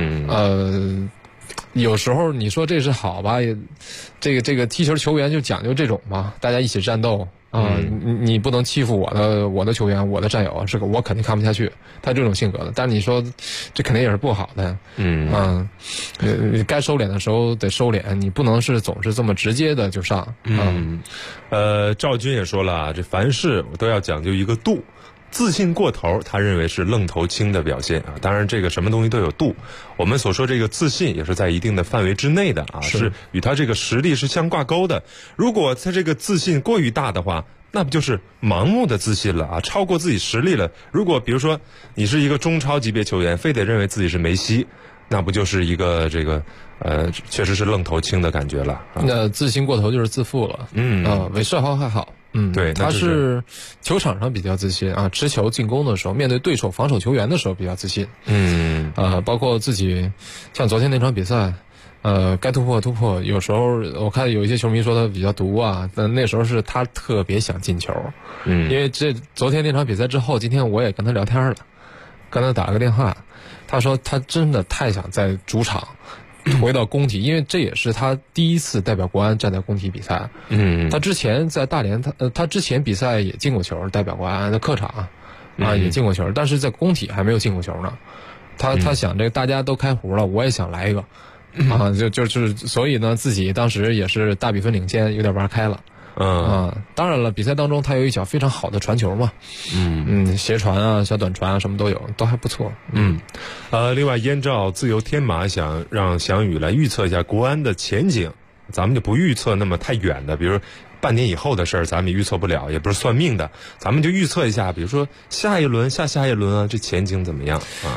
有时候你说这是好吧？这个踢球球员就讲究这种嘛，大家一起战斗你不能欺负我的球员，我的战友，这个我肯定看不下去。他这种性格的，但你说这肯定也是不好的。该收敛的时候得收敛，你不能是总是这么直接的就上。 赵军也说了啊，这凡事都要讲究一个度。自信过头，他认为是愣头青的表现啊。当然，这个什么东西都有度。我们所说这个自信，也是在一定的范围之内的啊，是与他这个实力是相挂钩的。如果他这个自信过于大的话，那不就是盲目的自信了啊，超过自己实力了。如果比如说你是一个中超级别球员，非得认为自己是梅西，那不就是一个这个确实是愣头青的感觉了。 那自信过头就是自负了。韦世豪还好。 对， 他是球场上比较自信啊，持球进攻的时候，面对对手防守球员的时候比较自信。包括自己，像昨天那场比赛，该突破。有时候我看有一些球迷说他比较毒啊，但那时候是他特别想进球。因为昨天那场比赛之后，今天我也跟他聊天了，跟他打了个电话，他说他真的太想在主场回到工体，因为这也是他第一次代表国安站在工体比赛。他之前在大连，他之前比赛也进过球，代表国安的客场也进过球，但是在工体还没有进过球呢。他想这个大家都开胡了，我也想来一个就是所以呢，自己当时也是大比分领先，有点玩开了。当然了，比赛当中他有一脚非常好的传球嘛，斜传啊、小短传啊，什么都有，都还不错。 另外，燕赵自由天马想让翔宇来预测一下国安的前景，咱们就不预测那么太远的，比如半年以后的事儿，咱们也预测不了，也不是算命的，咱们就预测一下，比如说下一轮、下下一轮啊，这前景怎么样啊？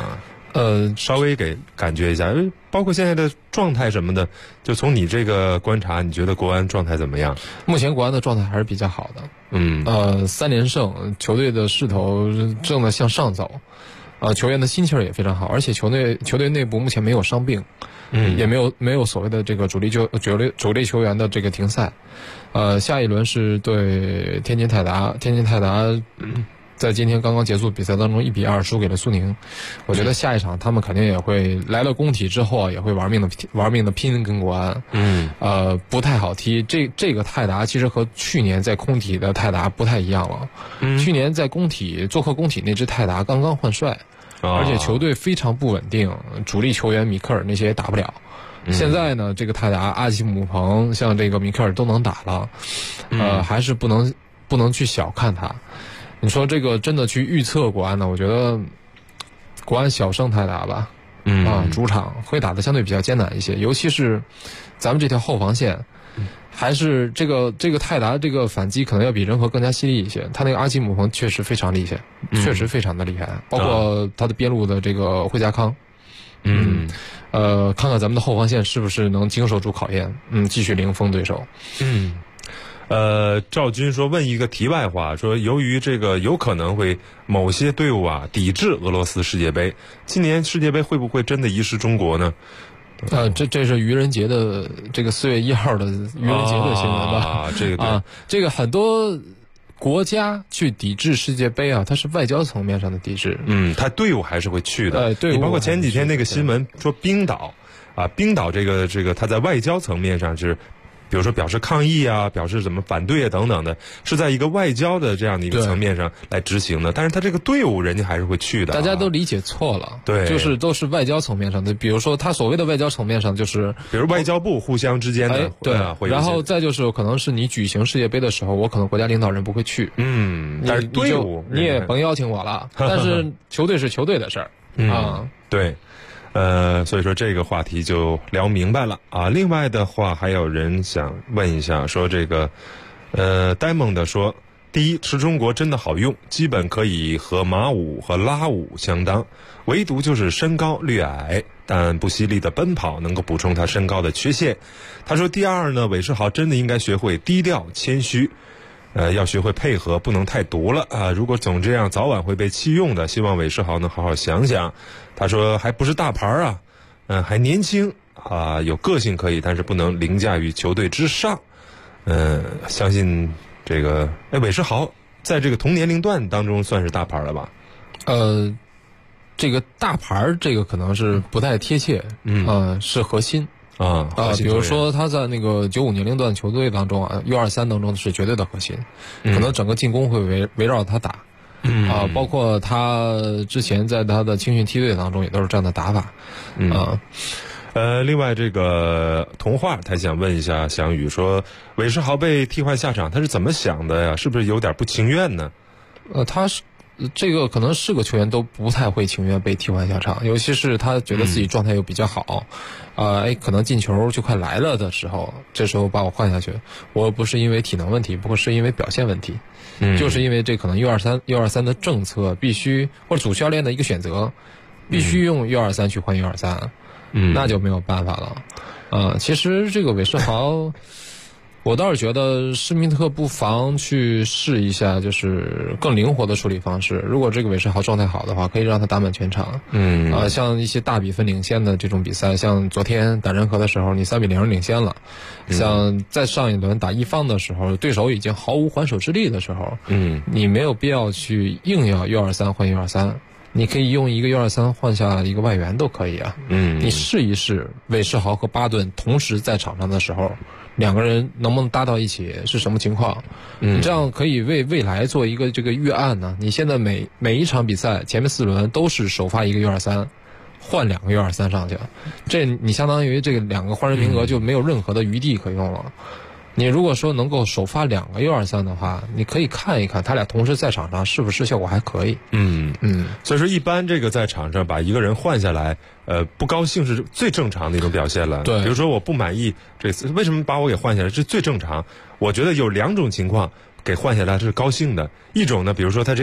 稍微给感觉一下，包括现在的状态什么的，就从你这个观察，你觉得国安状态怎么样？ 目前国安的状态还是比较好的。3连胜，球队的势头正在向上走，球员的心气儿也非常好，而且球队内部目前没有伤病，也没有所谓的这个主力球员的这个停赛。下一轮是对天津泰达，在今天刚刚结束比赛当中1比2输给了苏宁。我觉得下一场他们肯定也会来了工体之后啊，也会玩命的拼跟国安。不太好踢。这个泰达其实和去年在工体的泰达不太一样了。去年在做客工体那支泰达刚刚换帅，而且球队非常不稳定，主力球员米克尔那些也打不了。现在呢，这个泰达阿基姆彭像这个米克尔都能打了，还是不能去小看他。你说这个真的去预测国安呢？我觉得国安小胜泰达吧，主场会打得相对比较艰难一些，尤其是咱们这条后防线，还是这个泰达这个反击可能要比人和更加犀利一些。他那个阿基姆彭确实非常厉害，确实非常的厉害，包括他的边路的这个惠家康。看看咱们的后防线是不是能经受住考验，继续零封对手。 赵军说，问一个题外话，说由于这个有可能会某些队伍啊抵制俄罗斯世界杯，今年世界杯会不会真的遗失中国呢？ 这是愚人节的这个4月1号的愚人节的新闻吧？这个很多国家去抵制世界杯啊，它是外交层面上的抵制。他队伍还是会去的。你包括前几天那个新闻说冰岛这个它在外交层面上是，比如说表示抗议啊，表示怎么反对啊等等的，是在一个外交的这样的一个层面上来执行的。但是他这个队伍人家还是会去的。 大家都理解错了， 对， 就是都是外交层面上的。比如说他所谓的外交层面上，就是比如外交部互相之间的， 对，然后再就是可能是你举行世界杯的时候，我可能国家领导人不会去， 但是队伍你也甭邀请我了。但是球队是球队的事儿对。所以说这个话题就聊明白了啊。另外的话，还有人想问一下，说这个Diamond 的说，第一，吃中国真的好用，基本可以和马武和拉武相当，唯独就是身高略矮，但不犀利的奔跑能够补充他身高的缺陷。他说第二呢，韦世豪真的应该学会低调谦虚，要学会配合，不能太毒了啊！如果总这样，早晚会被弃用的。希望韦世豪能好好想想。他说还不是大牌啊，还年轻啊，有个性可以，但是不能凌驾于球队之上。相信这个韦世豪在这个同年龄段当中算是大牌了吧？ 这个大牌这个可能是不太贴切，是核心。比如说他在那个95年龄段球队当中啊 U23 当中是绝对的核心，可能整个进攻会围绕他打，包括他之前在他的青训梯队当中也都是这样的打法， 另外这个童话他想问一下翔宇，说韦世豪被替换下场他是怎么想的呀？是不是有点不情愿呢？ 他是这个可能是个球员都不太会情愿被替换下场，尤其是他觉得自己状态又比较好，可能进球就快来了的时候，这时候把我换下去，我不是因为体能问题，不过是因为表现问题，就是因为这可能 U23 的政策必须，或者主教练的一个选择，必须用 U23 去换 U23，那就没有办法了。其实这个韦世豪。我倒是觉得施密特不妨去试一下，就是更灵活的处理方式。如果这个韦世豪状态好的话，可以让他打满全场。像一些大比分领先的这种比赛，像昨天打人和的时候，你3比0领先了。像在上一轮打一方的时候，对手已经毫无还手之力的时候，你没有必要去硬要 U23 换 U23。你可以用一个 U23 换下一个外援都可以啊。你试一试韦世豪和巴顿同时在场上的时候，两个人能不能搭到一起是什么情况？你这样可以为未来做一个这个预案呢。你现在每一场比赛前面4轮都是首发一个 U23， 换2个 U23 上去，这你相当于这个2个换人名额就没有任何的余地可用了。你如果说能够首发2个 U23 的话，你可以看一看他俩同时在场上是不是效果还可以。 所以说一般这个在场上把一个人换下来，不高兴是最正常的一种表现了。 对， 比如说我不满意这次为什么把我给换下来，这最正常。我觉得有2种情况给换下来是高兴的。一种呢，比如说他这个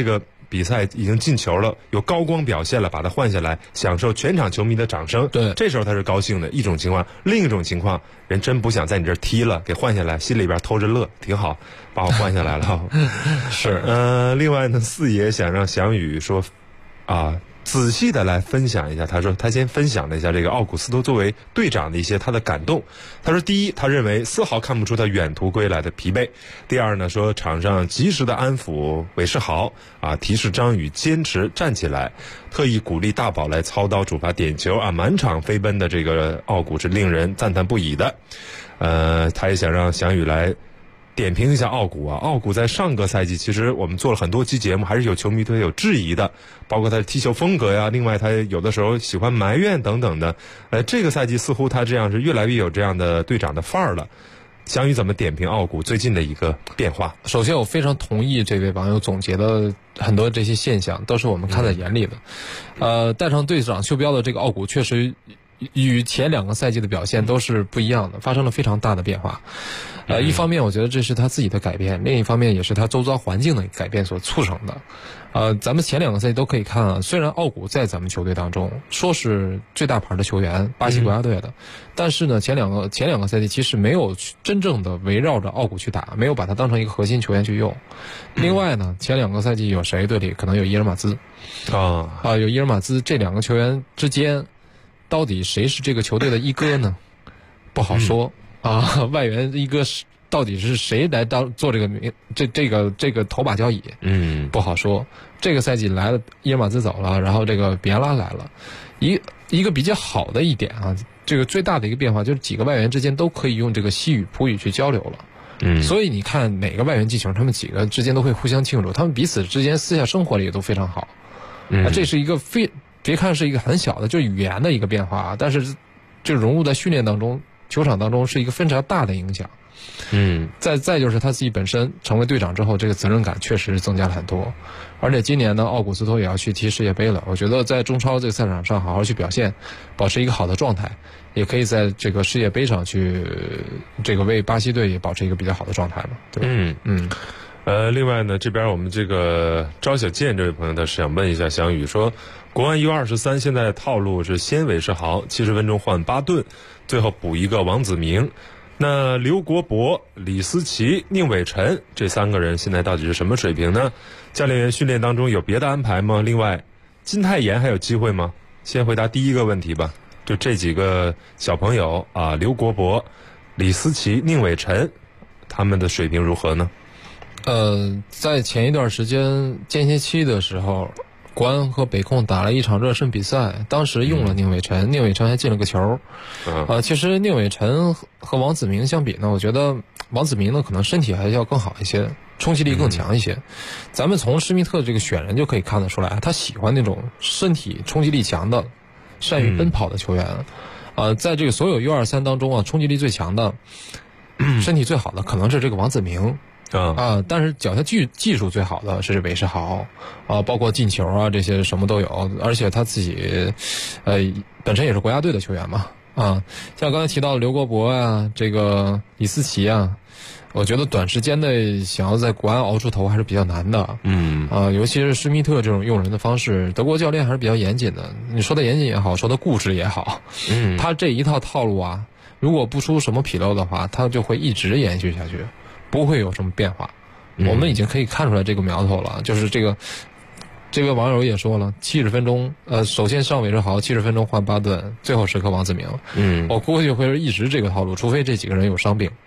比赛已经进球了，有高光表现了，把他换下来，享受全场球迷的掌声。 对， 这时候他是高兴的一种情况。另一种情况，人真不想在你这儿踢了，给换下来，心里边偷着乐，挺好，把我换下来了。 是， 另外呢，四爷想让翔宇说，仔细的来分享一下。他说他先分享了一下这个奥古斯托作为队长的一些他的感动。他说，第一，他认为丝毫看不出他远途归来的疲惫。第二呢，说场上及时的安抚韦世豪提示张宇坚持站起来，特意鼓励大宝来操刀主罚点球满场飞奔的这个奥古是令人赞叹不已的。他也想让翔宇来点评一下奥古奥古在上个赛季其实我们做了很多期节目，还是有球迷对他有质疑的，包括他的踢球风格呀，另外他有的时候喜欢埋怨等等的。这个赛季似乎他这样是越来越有这样的队长的范儿了。翔宇怎么点评奥古最近的一个变化？ 首先我非常同意这位网友总结的很多这些现象，都是我们看在眼里的。带上队长袖标的这个奥古确实与前2个赛季的表现都是不一样的，发生了非常大的变化。一方面我觉得这是他自己的改变，另一方面也是他周遭环境的改变所促成的。咱们前2个赛季都可以看虽然奥古在咱们球队当中说是最大牌的球员，巴西国家队的，但是呢前两个赛季其实没有真正的围绕着奥古去打，没有把他当成一个核心球员去用。另外呢前2个赛季有谁队里可能有伊尔马兹有伊尔马兹，这2个球员之间到底谁是这个球队的一哥呢？不好说外援一哥到底是谁来做这个头把交椅？不好说。这个赛季来了，伊尔马兹走了，然后这个比安拉来了，一个比较好的一点这个最大的一个变化就是几个外援之间都可以用这个西语普语去交流了。所以你看哪个外援进球，他们几个之间都会互相庆祝，他们彼此之间私下生活里也都非常好。这是一个别看是一个很小的就是语言的一个变化，但是就融入在训练当中、球场当中是一个非常大的影响。再就是他自己本身成为队长之后，这个责任感确实增加了很多。而且今年呢，奥古斯托也要去踢世界杯了，我觉得在中超这个赛场上好好去表现，保持一个好的状态，也可以在这个世界杯上去这个为巴西队也保持一个比较好的状态嘛，对吧？ 另外呢，这边我们这个赵小健这位朋友他是想问一下翔宇说，国安 U23 现在的套路是先韦世豪70分钟换巴顿，最后补一个王子明。那刘国博、李思齐、宁伟晨这3个人现在到底是什么水平呢？教练员训练当中有别的安排吗？另外，金泰妍还有机会吗？先回答第一个问题吧。就这几个小朋友刘国博、李思齐、宁伟晨，他们的水平如何呢？ 在前一段时间间歇期的时候，国安和北控打了一场热身比赛，当时用了宁伟晨，宁伟晨还进了个球。其实宁伟晨和王子明相比呢，我觉得王子明呢可能身体还要更好一些，冲击力更强一些。咱们从施密特这个选人就可以看得出来，他喜欢那种身体冲击力强的、善于奔跑的球员。在这个所有 U23 当中冲击力最强的、身体最好的可能是这个王子明。但是脚下技术最好的是韦世豪包括进球这些什么都有，而且他自己本身也是国家队的球员嘛像刚才提到的刘国博这个李思齐我觉得短时间内想要在国安熬出头还是比较难的。尤其是施密特这种用人的方式，德国教练还是比较严谨的。你说他严谨也好，说他固执也好，他这一套套路如果不出什么纰漏的话，他就会一直延续下去，不会有什么变化。我们已经可以看出来这个苗头了，就是这个网友也说了，70分钟首先上韦世豪，70分钟换巴顿，最后时刻王子明。我估计会是一直这个套路，除非这几个人有伤病。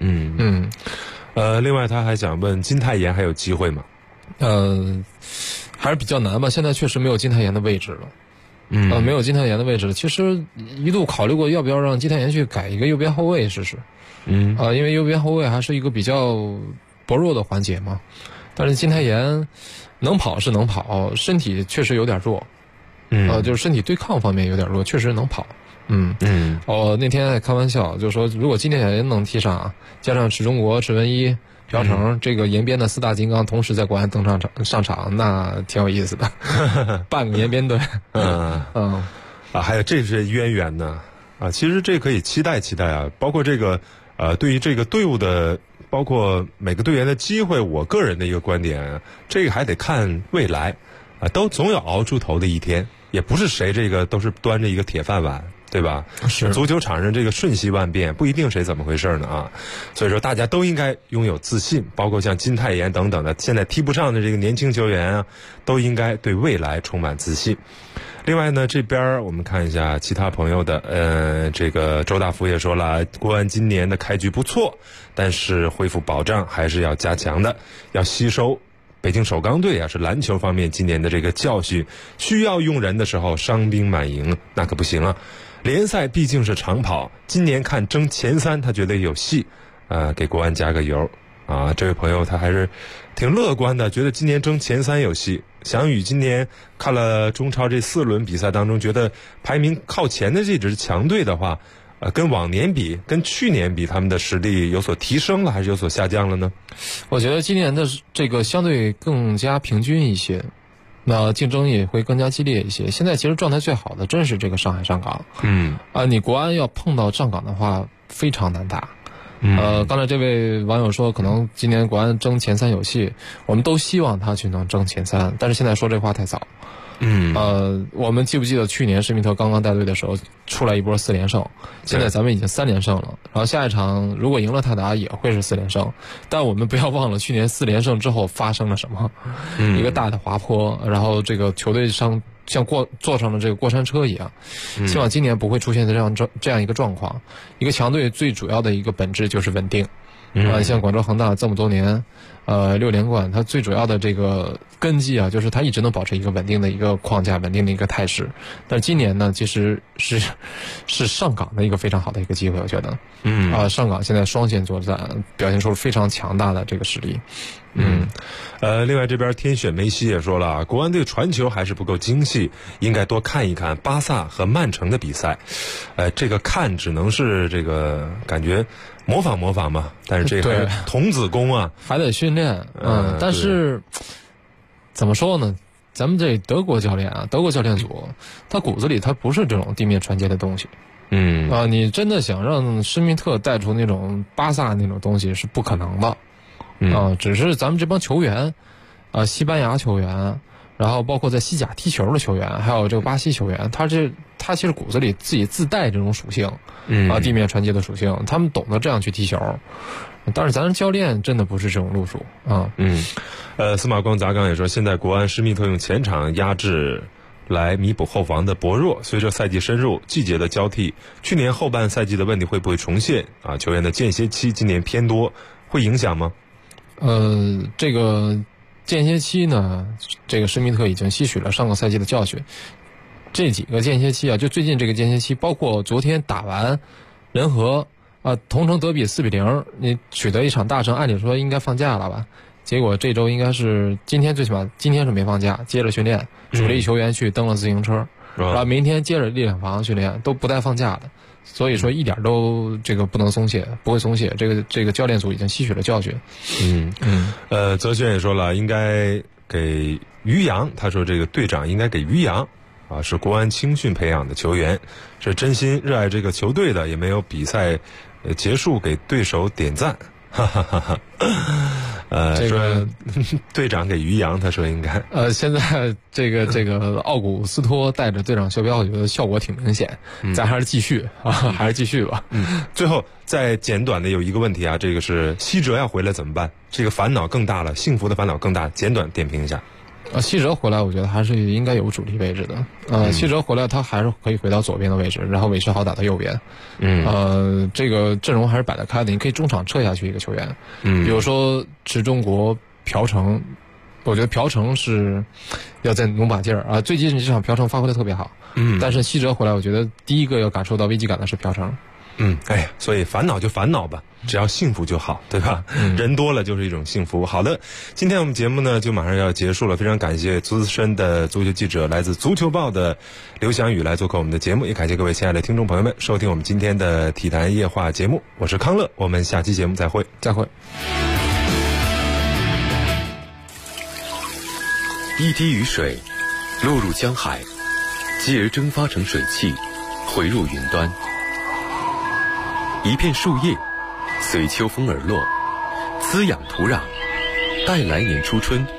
另外他还想问金泰妍还有机会吗？ 还是比较难吧，现在确实没有金泰妍的位置了。没有金泰妍的位置了。其实一度考虑过要不要让金泰妍去改一个右边后卫试试。因为右边后卫还是一个比较薄弱的环节嘛。但是金泰妍能跑是能跑，身体确实有点弱。就是身体对抗方面有点弱，确实能跑。那天还开玩笑，就说如果金泰妍能踢上，加上池中国、池文一、朴成这个延边的4大金刚同时在国安上场，那挺有意思的，半个延边队。 还有这是渊源呢其实这可以期待包括这个对于这个队伍的包括每个队员的机会，我个人的一个观点，这个还得看未来都总有熬出头的一天，也不是谁这个都是端着一个铁饭碗，对吧？ 是足球场上这个瞬息万变，不一定谁怎么回事呢啊！所以说大家都应该拥有自信，包括像金泰妍等等的现在踢不上的这个年轻球员啊，都应该对未来充满自信。另外呢，这边我们看一下其他朋友的，这个周大福也说了，国安今年的开局不错，但是恢复保障还是要加强的，要吸收北京首钢队啊，是篮球方面今年的这个教训，需要用人的时候伤兵满营那可不行啊。联赛毕竟是长跑，今年看争前3他觉得有戏，给国安加个油啊。这位朋友他还是挺乐观的，觉得今年争前3有戏。翔宇今年看了中超这4轮比赛当中，觉得排名靠前的这支强队的话，跟往年比，跟去年比，他们的实力有所提升了，还是有所下降了呢？ 我觉得今年的这个相对更加平均一些，那竞争也会更加激烈一些。现在其实状态最好的真是这个上海上港，你国安要碰到上港的话非常难打。刚才这位网友说可能今年国安争前3有戏，我们都希望他去能争前3，但是现在说这话太早。我们记不记得去年施密特刚刚带队的时候出来一波4连胜，现在咱们已经3连胜了，然后下一场如果赢了泰达也会是4连胜，但我们不要忘了去年4连胜之后发生了什么，一个大的滑坡，然后这个球队像坐上了这个过山车一样。希望今年不会出现这样一个状况。一个强队最主要的一个本质就是稳定。像广州恒大这么多年6连冠，它最主要的这个根基啊，就是它一直能保持一个稳定的一个框架，稳定的一个态势。但今年呢，其实是上港的一个非常好的一个机会，我觉得。上港现在双线作战，表现出了非常强大的这个实力。 另外这边天选梅西也说了，国安队传球还是不够精细，应该多看一看巴萨和曼城的比赛。这个看只能是这个感觉模仿嘛，但是这个童子功啊， 还得训练。但是怎么说呢？咱们这德国教练组，他骨子里他不是这种地面传接的东西。你真的想让施密特带出那种巴萨那种东西是不可能的。只是咱们这帮球员，西班牙球员，然后包括在西甲踢球的球员，还有这个巴西球员，他其实骨子里自己自带这种属性，地面传接的属性，他们懂得这样去踢球。但是咱教练真的不是这种路数啊。 司马光砸缸也说，现在国安施密特用前场压制来弥补后防的薄弱，随着赛季深入，季节的交替，去年后半赛季的问题会不会重现啊？球员的间歇期今年偏多，会影响吗？ 这个间歇期呢，这个施密特已经吸取了上个赛季的教训。这几个间歇期啊，就最近这个间歇期，包括昨天打完人和同城德比4-0，你取得一场大胜，按理说应该放假了吧？结果这周应该是今天，最起码今天是没放假，接着训练，主力球员去蹬了自行车，然后明天接着力量房训练，都不带放假的。所以说一点都这个不能松懈，不会松懈。这个教练组已经吸取了教训。 泽轩也说了，应该给于洋，他说这个队长应该给于洋啊，是国安青训培养的球员，是真心热爱这个球队的，也没有比赛结束给对手点赞。说队长给于洋，他说应该。 现在这个奥古斯托带着队长袖标，我觉得效果挺明显。咱还是继续还是继续吧。 最后再简短的有一个问题啊，这个是希哲要回来怎么办？这个烦恼更大了，幸福的烦恼更大。简短点评一下。 希哲回来，我觉得还是应该有主力位置的。希哲回来，他还是可以回到左边的位置，然后韦世豪打到右边。这个阵容还是摆得开的，你可以中场撤下去一个球员。比如说池中国、朴成，我觉得朴成是要再努把劲儿啊。最近这场朴成发挥的特别好。但是希哲回来，我觉得第一个要感受到危机感的是朴成。 所以烦恼就烦恼吧，只要幸福就好，对吧？人多了就是一种幸福。好的，今天我们节目呢就马上要结束了，非常感谢资深的足球记者，来自足球报的刘翔宇来做客我们的节目，也感谢各位亲爱的听众朋友们收听我们今天的体坛夜话节目，我是康乐，我们下期节目再会。 一滴雨水落入江海，继而蒸发成水汽，回入云端。一片树叶随秋风而落， 滋养土壤，带来年初春。